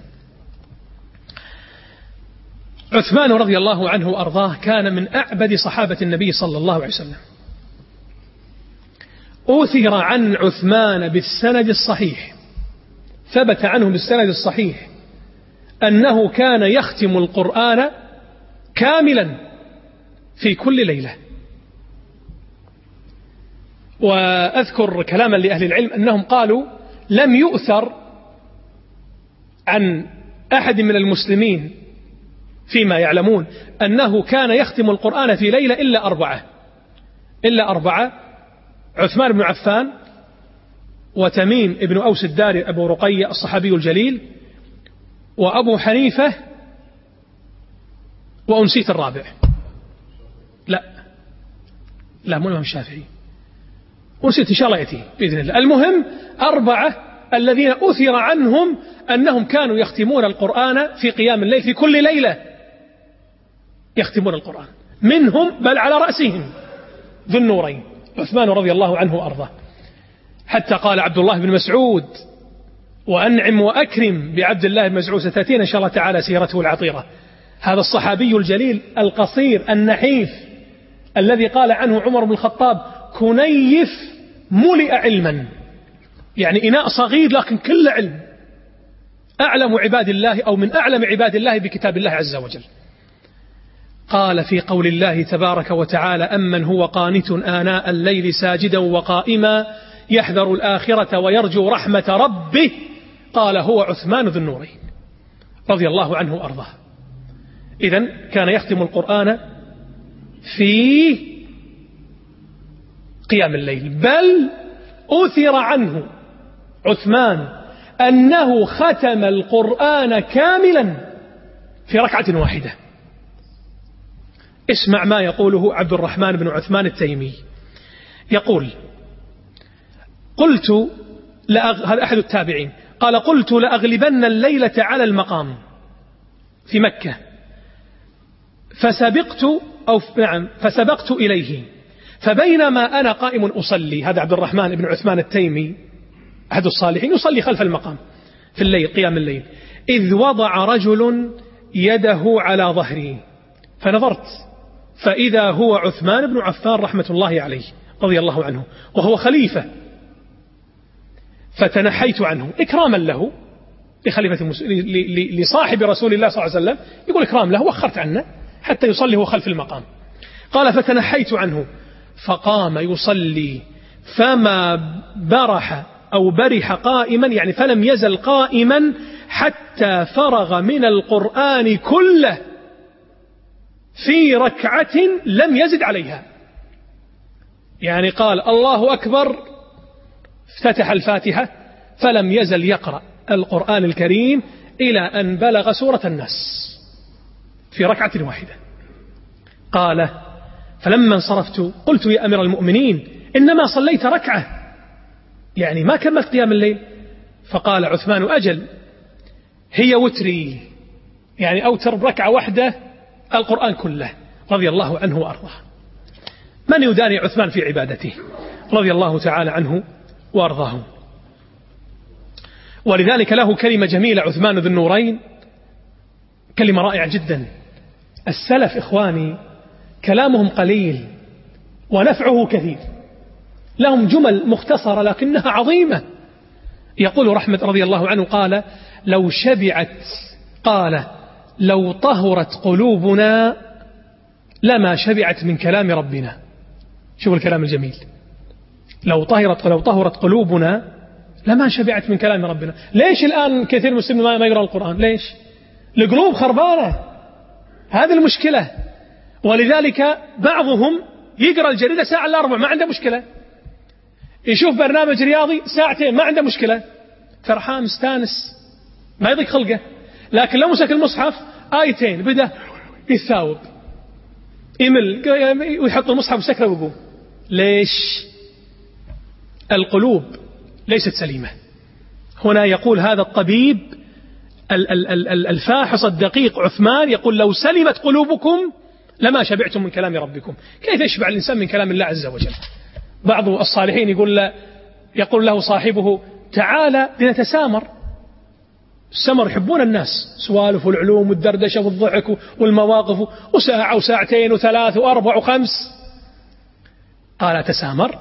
عثمان رضي الله عنه وأرضاه كان من أعبد صحابة النبي صلى الله عليه وسلم. أثر عن عثمان بالسند الصحيح، ثبت عنه بالسند الصحيح أنه كان يختم القرآن كاملا في كل ليلة. وأذكر كلاما لأهل العلم أنهم قالوا لم يؤثر عن أحد من المسلمين فيما يعلمون أنه كان يختم القرآن في ليلة إلا أربعة إلا أربعة عثمان بن عفان، وتميم ابن أوس الداري أبو رقية الصحابي الجليل، وأبو حنيفة وأنسيت الرابع. لا لا مو الإمام الشافعي، ونسيت إن شاء الله يأتي بإذن الله. المهم أربعة الذين أثر عنهم أنهم كانوا يختمون القرآن في قيام الليل في كل ليلة، يختمون القرآن، منهم بل على رأسهم ذو النورين عثمان رضي الله عنه وأرضاه. حتى قال عبد الله بن مسعود: وأنعم وأكرم بعبد الله بن مسعود، ستأتينا إن شاء الله تعالى سيرته العطيرة. هذا الصحابي الجليل القصير النحيف الذي قال عنه عمر بن الخطاب: كنيف ملئ علما، يعني إناء صغير لكن كل علم، أعلم عباد الله أو من أعلم عباد الله بكتاب الله عز وجل. قال في قول الله تبارك وتعالى: أمن هو قانت آناء الليل ساجدا وقائما يحذر الآخرة ويرجو رحمة ربه، قال: هو عثمان ذو النورين رضي الله عنه وأرضاه. إذن كان يختم القرآن في قيام الليل، بل أثر عنه عثمان أنه ختم القرآن كاملا في ركعة واحدة. اسمع ما يقوله عبد الرحمن بن عثمان التيمي، يقول: قلت لأغ... هذا أحد التابعين، قال: قلت لأغلبن الليلة على المقام في مكة، فسبقت أو نعم فسبقت إليه، فبينما أنا قائم أصلي، هذا عبد الرحمن بن عثمان التيمي أحد الصالحين يصلي خلف المقام في الليل قيام الليل، إذ وضع رجل يده على ظهري، فنظرت فإذا هو عثمان بن عفان رحمة الله عليه رضي الله عنه، وهو خليفة، فتنحيت عنه إكراما له لخليفة المس... لصاحب رسول الله صلى الله عليه وسلم، يقول إكرام له، وخرت عنه حتى يصلي هو خلف المقام. قال: فتنحيت عنه فقام يصلي، فما برح أو برح قائما، يعني فلم يزل قائما حتى فرغ من القرآن كله في ركعة لم يزد عليها. يعني قال الله أكبر، افتتح الفاتحة، فلم يزل يقرأ القرآن الكريم إلى أن بلغ سورة الناس في ركعة واحدة. قال: فلما انصرفت قلت: يا أمير المؤمنين، إنما صليت ركعة، يعني ما كملت قيام الليل. فقال عثمان: أجل، هي وتري، يعني أوتر بركعة واحدة القرآن كله رضي الله عنه وأرضاه. من يداني عثمان في عبادته رضي الله تعالى عنه وأرضاه. ولذلك له كلمة جميلة عثمان ذو النورين، كلمة رائعة جدا. السلف إخواني كلامهم قليل ونفعه كثير، لهم جمل مختصرة لكنها عظيمة. يقول رحمة رضي الله عنه قال: لو شبعت قال لو طهرت قلوبنا لما شبعت من كلام ربنا. شوف الكلام الجميل، لو طهرت لو طهرت قلوبنا لما شبعت من كلام ربنا. ليش الآن كثير مسلم ما يقرأ القرآن؟ ليش؟ القلوب خربانة، هذه المشكلة. ولذلك بعضهم يقرأ الجريدة ساعة إلا ربع ما عنده مشكلة، يشوف برنامج رياضي ساعتين ما عنده مشكلة، فرحان مستانس ما يضيق خلقه. لكن لو مسك المصحف آيتين بدأ يثاوب يمل ويحط المصحف وسكره ويقوم. ليش؟ القلوب ليست سليمة. هنا يقول هذا الطبيب الفاحص الدقيق عثمان، يقول: لو سلمت قلوبكم لما شبعتم من كلام ربكم. كيف يشبع الإنسان من كلام الله عز وجل؟ بعض الصالحين يقول له, يقول له صاحبه: تعال لنتسامر. السمر يحبون الناس، سوالف والعلوم والدردشة والضحك والمواقف، وساعة وساعتين وثلاث وأربع وخمس. قال: تسامر؟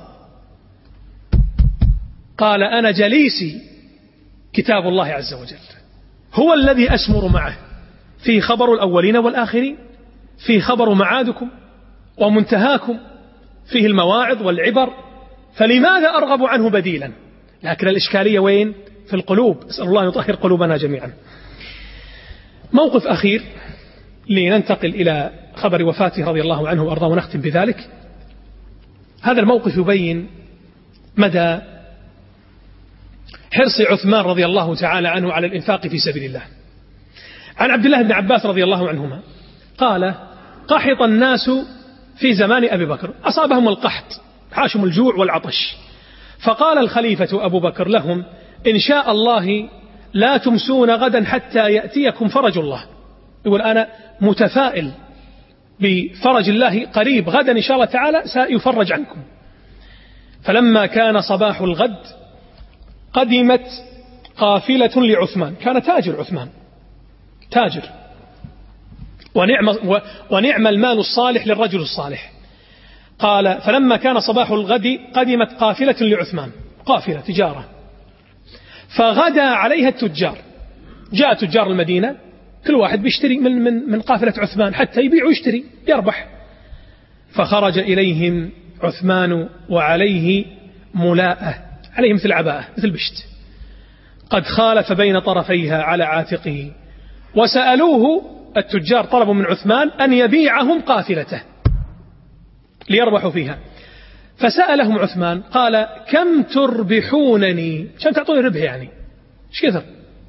قال: أنا جليسي كتاب الله عز وجل، هو الذي أسمر معه، فيه خبر الأولين والآخرين، فيه خبر معادكم ومنتهاكم، فيه المواعظ والعبر، فلماذا أرغب عنه بديلا؟ لكن الإشكالية وين؟ في القلوب. أسأل الله أن يطهر قلوبنا جميعا. موقف أخير لننتقل إلى خبر وفاته رضي الله عنه وأرضاه ونختم بذلك. هذا الموقف يبين مدى حرص عثمان رضي الله تعالى عنه على الإنفاق في سبيل الله. عن عبد الله بن عباس رضي الله عنهما قال قحط الناس في زمان أبي بكر، أصابهم القحط، حاشم الجوع والعطش، فقال الخليفة أبو بكر لهم إن شاء الله لا تمسون غدا حتى يأتيكم فرج الله. يقول أنا متفائل بفرج الله قريب، غدا إن شاء الله تعالى سيفرج عنكم. فلما كان صباح الغد قدمت قافلة لعثمان، كان تاجر عثمان، تاجر، ونعم, ونعم المال الصالح للرجل الصالح. قال فلما كان صباح الغد قدمت قافلة لعثمان، قافلة تجارة، فغدا عليها التجار، جاء تجار المدينة كل واحد بيشتري من, من, من قافلة عثمان حتى يبيع ويشتري يربح. فخرج إليهم عثمان وعليه ملاءة، عليه مثل عباءة مثل بشت، قد خالف بين طرفيها على عاتقه، وسألوه التجار، طلبوا من عثمان أن يبيعهم قافلته ليربحوا فيها. فسألهم عثمان قال كم تربحونني، كم تعطوني ربح يعني ايش كثر؟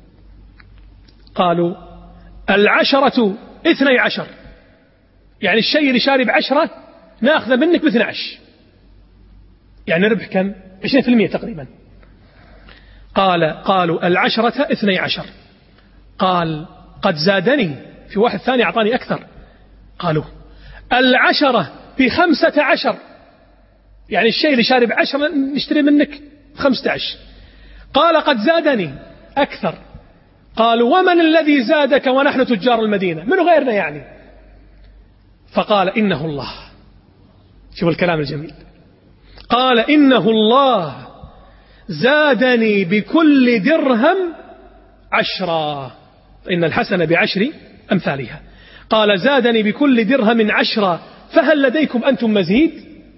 قالوا العشرة اثني عشر، يعني الشيء اللي شاري بعشرة ناخذه منك باثنى عشر، يعني ربح كم؟ عشرين في المئة تقريبا. قال قالوا العشرة اثني عشر. قال قد زادني، في واحد ثاني أعطاني أكثر. قالوا العشرة بخمسة عشر، يعني الشيء اللي شاري بعشرة نشتري منك بخمسة عشر. قال قد زادني أكثر. قالوا ومن الذي زادك ونحن تجار المدينة، من غيرنا يعني؟ فقال إنه الله. شوف الكلام الجميل، قال إنه الله زادني بكل درهم عشرة، إن الحسنة بعشر أمثالها. قال زادني بكل درهم عشرة، فهل لديكم أنتم مزيد؟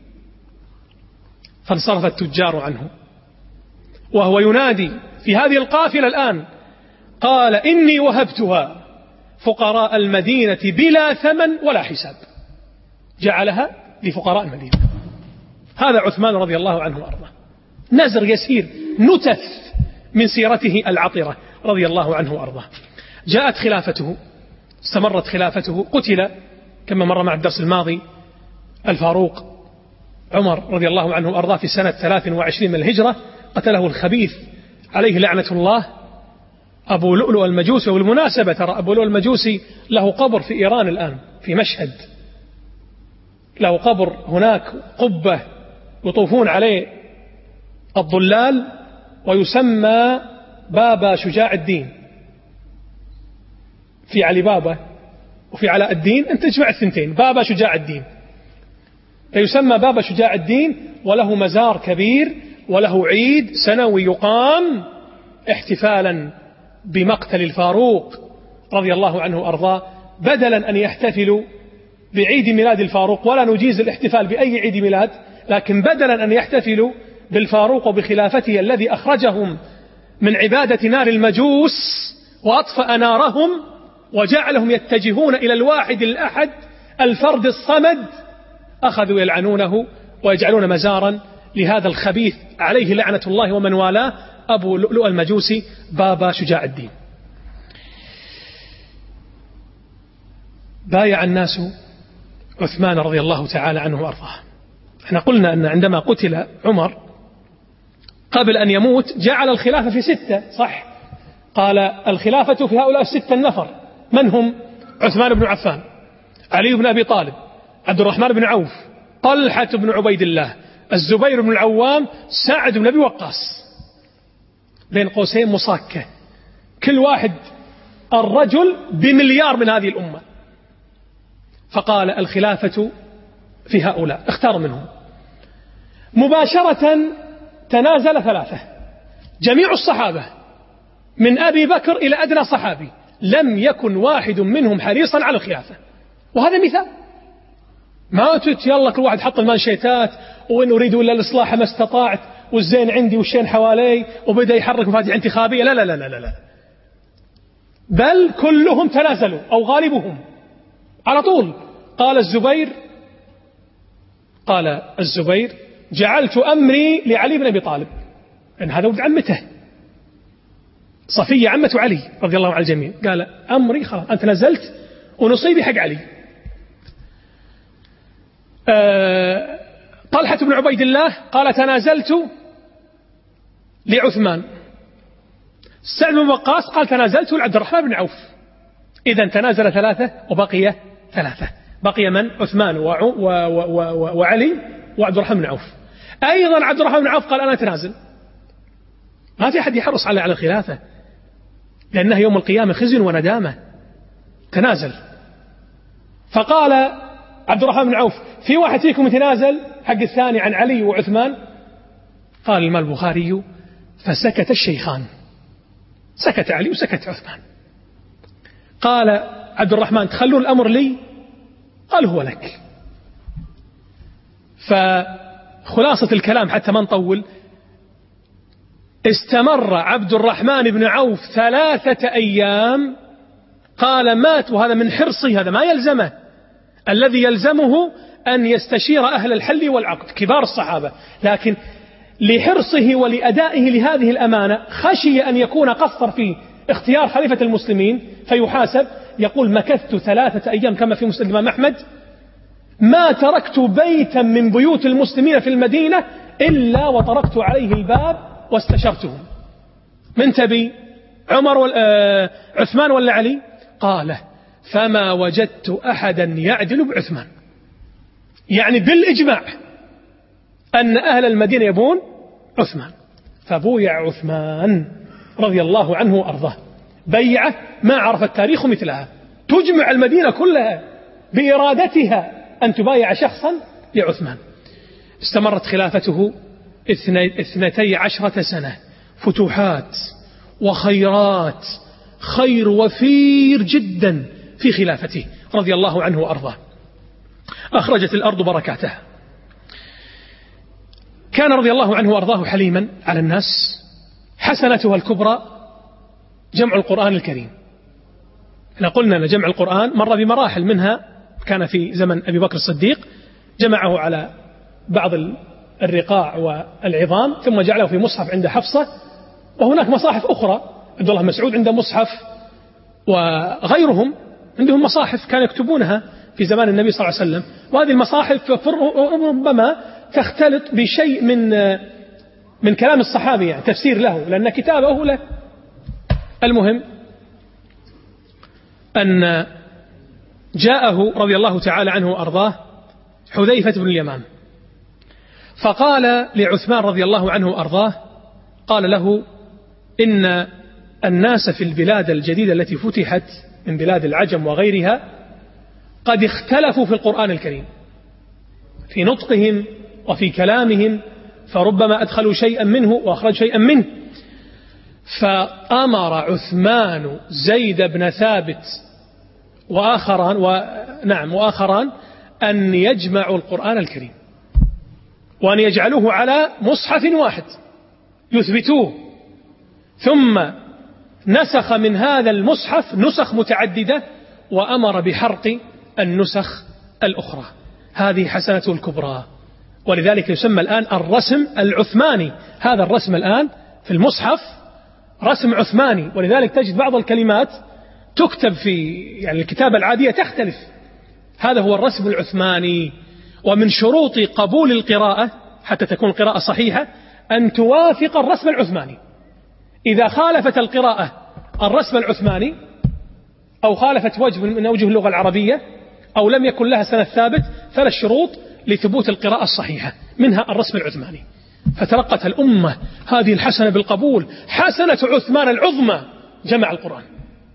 فانصرف التجار عنه وهو ينادي في هذه القافلة الآن، قال إني وهبتها فقراء المدينة بلا ثمن ولا حساب، جعلها لفقراء المدينة. هذا عثمان رضي الله عنه وأرضاه، نزر يسير نتف من سيرته العطرة رضي الله عنه وأرضاه. جاءت خلافته، استمرت خلافته، قتل كما مر مع الدرس الماضي الفاروق عمر رضي الله عنه وأرضاه في سنة ثلاث وعشرين من الهجرة، قتله الخبيث عليه لعنة الله أبو لؤلؤ المجوسي. والمناسبة ترى أبو لؤلؤ المجوسي له قبر في إيران الآن في مشهد، له قبر هناك، قبة يطوفون عليه الضلال، ويسمى بابا شجاع الدين. في علي بابا وفي علاء الدين، أنت تجمع الثنتين، بابا شجاع الدين، فيسمى بابا شجاع الدين، وله مزار كبير وله عيد سنوي يقام احتفالا بمقتل الفاروق رضي الله عنه وأرضاه، بدلا أن يحتفلوا بعيد ميلاد الفاروق، ولا نجيز الاحتفال بأي عيد ميلاد، لكن بدلا أن يحتفلوا بالفاروق وبخلافته الذي أخرجهم من عبادة نار المجوس وأطفأ نارهم وجعلهم يتجهون إلى الواحد الأحد الفرد الصمد، أخذوا يلعنونه ويجعلون مزارا لهذا الخبيث عليه لعنة الله ومن والاه أبو لؤلؤ المجوسي بابا شجاع الدين. بايع الناس عثمان رضي الله تعالى عنه وأرضاه. احنا قلنا أن عندما قتل عمر قبل أن يموت جعل الخلافة في ستة، صح؟ قال الخلافة في هؤلاء الستة النفر، من هم؟ عثمان بن عفان، علي بن أبي طالب، عبد الرحمن بن عوف، طلحة بن عبيد الله، الزبير بن العوام، سعد بن أبي وقاص، بين قوسين مصاكة، كل واحد الرجل بمليار من هذه الأمة. فقال الخلافة في هؤلاء، اختار منهم. مباشرة تنازل ثلاثة، جميع الصحابة من أبي بكر إلى أدنى صحابي لم يكن واحد منهم حريصا على الخلافة. وهذا مثال، ما تت يلا كل واحد حط المانشيتات وإن أريد إلا الإصلاح ما استطاعت والزين عندي والشين حوالي وبدأ يحرك مفاتيح انتخابية، لا لا لا لا لا، بل كلهم تنازلوا أو غالبهم على طول. قال الزبير قال الزبير جعلت أمري لعلي بن أبي طالب، إن هذا ولد عمته صفية عمة علي رضي الله عن الجميع، قال أمري خلاص، أنت نزلت ونصيبي حق علي، آه طلحة بن عبيد الله قال تنازلت لعثمان. سعد بن وقاص قال تنازلت لعبد الرحمن بن عوف. إذن تنازل ثلاثة وبقي ثلاثة، بقي من؟ عثمان وعلي وعبد الرحمن بن عوف. أيضا عبد الرحمن بن عوف قال أنا تنازل، ما في أحد يحرص على على الخلافة لأنها يوم القيامة خزي وندامة. تنازل. فقال عبد الرحمن بن عوف في واحد فيكم يتنازل حق الثاني عن علي وعثمان؟ قال الإمام البخاري فسكت الشيخان، سكت علي وسكت عثمان. قال عبد الرحمن تخلون الأمر لي؟ قال هو لك. فخلاصة الكلام حتى ما نطول، استمر عبد الرحمن بن عوف ثلاثة أيام قال مات، وهذا من حرصه، هذا ما يلزمه، الذي يلزمه أن يستشير أهل الحل والعقد كبار الصحابة، لكن لحرصه ولأدائه لهذه الأمانة خشي أن يكون قصر في اختيار خليفة المسلمين فيحاسب. يقول مكثت ثلاثة أيام كما في مسند الإمام أحمد ما تركت بيتا من بيوت المسلمين في المدينة إلا وطرقت عليه الباب واستشرتهم. من تبي؟ عمر ولا آه عثمان ولا علي؟ قال فما وجدت أحدا يعدل بعثمان، يعني بالإجماع أن أهل المدينة يبون عثمان. فبويع عثمان رضي الله عنه وأرضاه بيعة ما عرف التاريخ مثلها، تجمع المدينة كلها بإرادتها أن تبايع شخصا لعثمان. استمرت خلافته اثنتي عشرة سنة، فتوحات وخيرات، خير وفير جدا في خلافته رضي الله عنه وأرضاه. أخرجت الأرض بركاتها. كان رضي الله عنه وأرضاه حليما على الناس. حسنتها الكبرى جمع القرآن الكريم. احنا قلنا أن جمع القرآن مر بمراحل، منها كان في زمن أبي بكر الصديق جمعه على بعض الرقاع والعظام ثم جعله في مصحف عند حفصة، وهناك مصاحف أخرى عبد الله مسعود عنده مصحف وغيرهم عندهم مصاحف كانوا يكتبونها في زمان النبي صلى الله عليه وسلم، وهذه المصاحف ربما تختلط بشيء من من كلام الصحابي، يعني تفسير له لأن كتابه له. المهم أن جاءه رضي الله تعالى عنه وأرضاه حذيفة بن اليمان فقال لعثمان رضي الله عنه وأرضاه، قال له إن الناس في البلاد الجديدة التي فتحت من بلاد العجم وغيرها قد اختلفوا في القرآن الكريم في نطقهم وفي كلامهم، فربما أدخلوا شيئا منه وأخرج شيئا منه. فأمر عثمان زيد بن ثابت وآخران ونعم وآخران أن يجمعوا القرآن الكريم وأن يجعلوه على مصحف واحد يثبتوه، ثم نسخ من هذا المصحف نسخ متعددة وأمر بحرق النسخ الأخرى. هذه حسنته الكبرى، ولذلك يسمى الآن الرسم العثماني. هذا الرسم الآن في المصحف رسم عثماني، ولذلك تجد بعض الكلمات تكتب في يعني الكتابة العادية تختلف. هذا هو الرسم العثماني. ومن شروط قبول القراءة حتى تكون القراءة صحيحة أن توافق الرسم العثماني. إذا خالفت القراءة الرسم العثماني أو خالفت وجه من أوجه اللغة العربية أو لم يكن لها سند ثابت فلا الشروط لثبوت القراءة الصحيحة، منها الرسم العثماني. فتلقت الأمة هذه الحسنة بالقبول، حسنة عثمان العظمى، جمع القرآن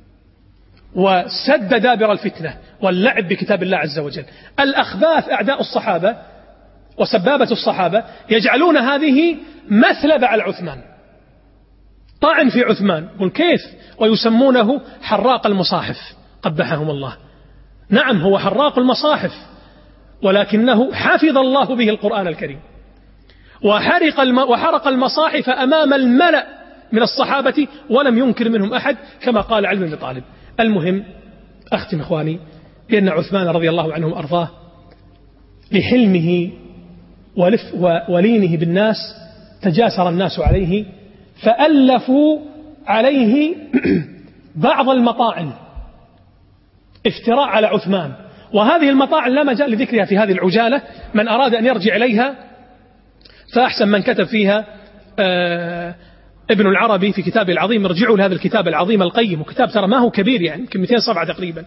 وسد دابر الفتنة واللعب بكتاب الله عز وجل. الأخباث أعداء الصحابة وسبابة الصحابة يجعلون هذه مثلبة على عثمان، طعن في عثمان، قل كيف، ويسمونه حراق المصاحف قبحهم الله. نعم هو حراق المصاحف، ولكنه حفظ الله به القرآن الكريم وحرق الم... وحرق المصاحف أمام الملأ من الصحابة ولم ينكر منهم أحد كما قال علي بن طالب. المهم أختم إخواني بأن عثمان رضي الله عنه وأرضاه لحلمه ولف ولينه بالناس تجاسر الناس عليه، فألفوا عليه بعض المطاعن افتراء على عثمان وهذه المطاعن لا مجال لذكرها في هذه العجالة، من أراد أن يرجع إليها فأحسن من كتب فيها آه ابن العربي في كتابه العظيم. ارجعوا لهذا الكتاب العظيم القيم، وكتاب ترى ما هو كبير يعني يمكن مئتين صفحة تقريبا،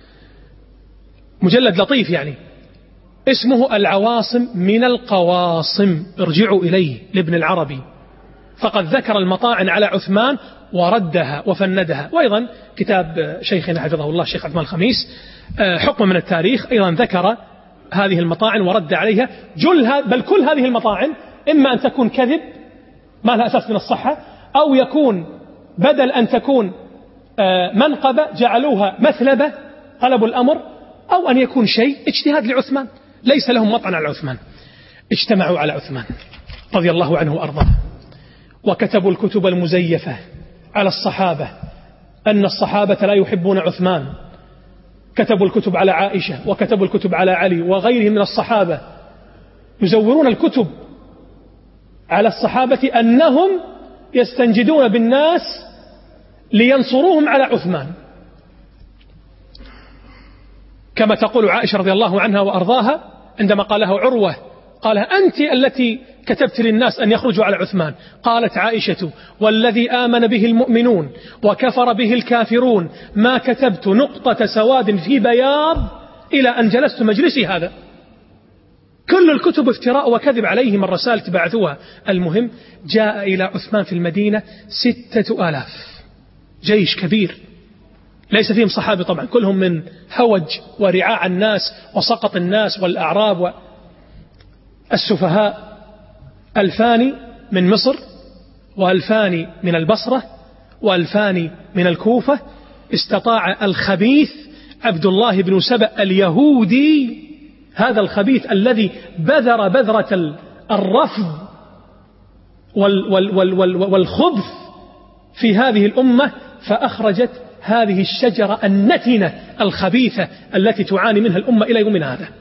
مجلد لطيف يعني، اسمه العواصم من القواصم، ارجعوا إليه لابن العربي، فقد ذكر المطاعن على عثمان وردها وفندها. وأيضا كتاب شيخنا حفظه الله الشيخ عثمان الخميس حكم من التاريخ أيضا ذكر هذه المطاعن ورد عليها. جلها بل كل هذه المطاعن إما أن تكون كذب ما لها أساس من الصحة، أو يكون بدل أن تكون منقبة جعلوها مثلبة قلبوا الأمر، أو أن يكون شيء اجتهاد لعثمان ليس لهم مطعن على عثمان. اجتمعوا على عثمان رضي الله عنه وأرضاه وكتبوا الكتب المزيفة على الصحابة أن الصحابة لا يحبون عثمان، كتبوا الكتب على عائشة وكتبوا الكتب على علي وغيرهم من الصحابة، يزورون الكتب على الصحابة أنهم يستنجدون بالناس لينصروهم على عثمان، كما تقول عائشة رضي الله عنها وأرضاها عندما قالها عروة قال أنت التي كتبت للناس أن يخرجوا على عثمان. قالت عائشة والذي آمن به المؤمنون وكفر به الكافرون ما كتبت نقطة سواد في بياض إلى أن جلست مجلسي هذا. كل الكتب افتراء وكذب عليهم، الرسائل تبعثوها. المهم جاء إلى عثمان في المدينة ستة آلاف، جيش كبير ليس فيهم صحابي طبعا، كلهم من هوج ورعاع الناس وسقط الناس والأعراب والسفهاء. ألفان من مصر وألفان من البصرة وألفان من الكوفة. استطاع الخبيث عبد الله بن سبأ اليهودي، هذا الخبيث الذي بذر بذرة الرفض والخبث في هذه الأمة، فأخرجت هذه الشجرة النتنة الخبيثة التي تعاني منها الأمة إلى يومنا هذا.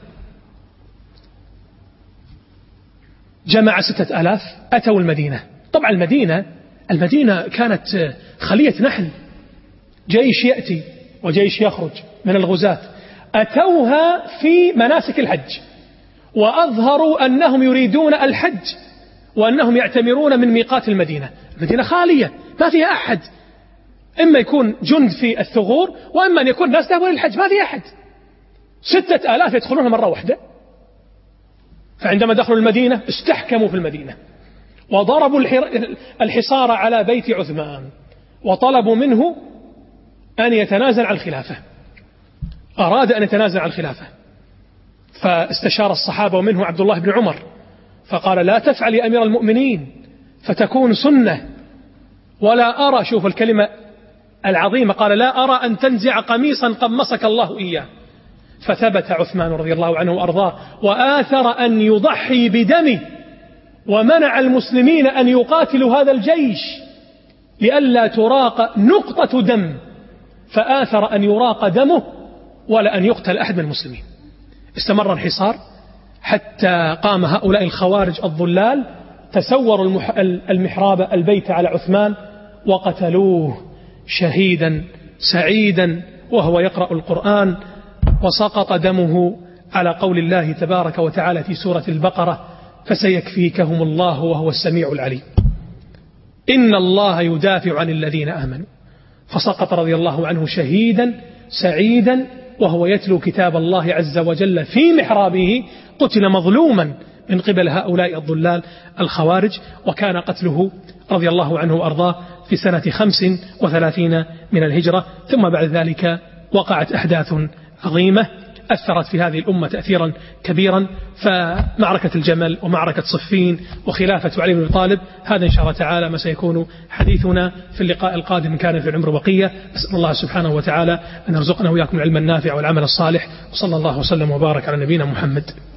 جمع ستة آلاف أتوا المدينة. طبعا المدينة المدينة كانت خلية نحل، جيش يأتي وجيش يخرج من الغزاة. أتوها في مناسك الحج وأظهروا أنهم يريدون الحج وأنهم يعتمرون من ميقات المدينة. المدينة خالية ما فيها أحد، إما يكون جند في الثغور وإما أن يكون ناس ذهبوا للحج، ما في أحد. ستة آلاف يدخلونها مرة واحدة. فعندما دخلوا المدينة استحكموا في المدينة وضربوا الحصار على بيت عثمان وطلبوا منه أن يتنازل عن الخلافة. أراد أن يتنازل عن الخلافة، فاستشار الصحابة ومنه عبد الله بن عمر فقال لا تفعل يا أمير المؤمنين فتكون سنة، ولا أرى، شوف الكلمة العظيمة، قال لا أرى أن تنزع قميصا قمصك الله إياه. فثبت عثمان رضي الله عنه وأرضاه وآثر أن يضحي بدمه، ومنع المسلمين أن يقاتلوا هذا الجيش لئلا تراق نقطة دم، فآثر أن يراق دمه ولا أن يقتل أحد من المسلمين. استمر الحصار حتى قام هؤلاء الخوارج الضلال تسوروا المحراب البيت على عثمان وقتلوه شهيدا سعيدا وهو يقرأ القرآن، وسقط دمه على قول الله تبارك وتعالى في سورة البقرة فسيكفيكهم الله وهو السميع العليم. إن الله يدافع عن الذين آمنوا. فسقط رضي الله عنه شهيدا سعيدا وهو يتلو كتاب الله عز وجل في محرابه، قتل مظلوما من قبل هؤلاء الضلال الخوارج. وكان قتله رضي الله عنه وأرضاه في سنة خمس وثلاثين من الهجرة. ثم بعد ذلك وقعت أحداث عظيمة أثرت في هذه الأمة تأثيرا كبيرا، فمعركة الجمل ومعركة صفين وخلافة علي بن أبي طالب، هذا إن شاء الله تعالى ما سيكون حديثنا في اللقاء القادم إن كان في العمر بقية. أسأل الله سبحانه وتعالى أن يرزقنا وإياكم العلم النافع والعمل الصالح، وصلى الله وسلم وبارك على نبينا محمد.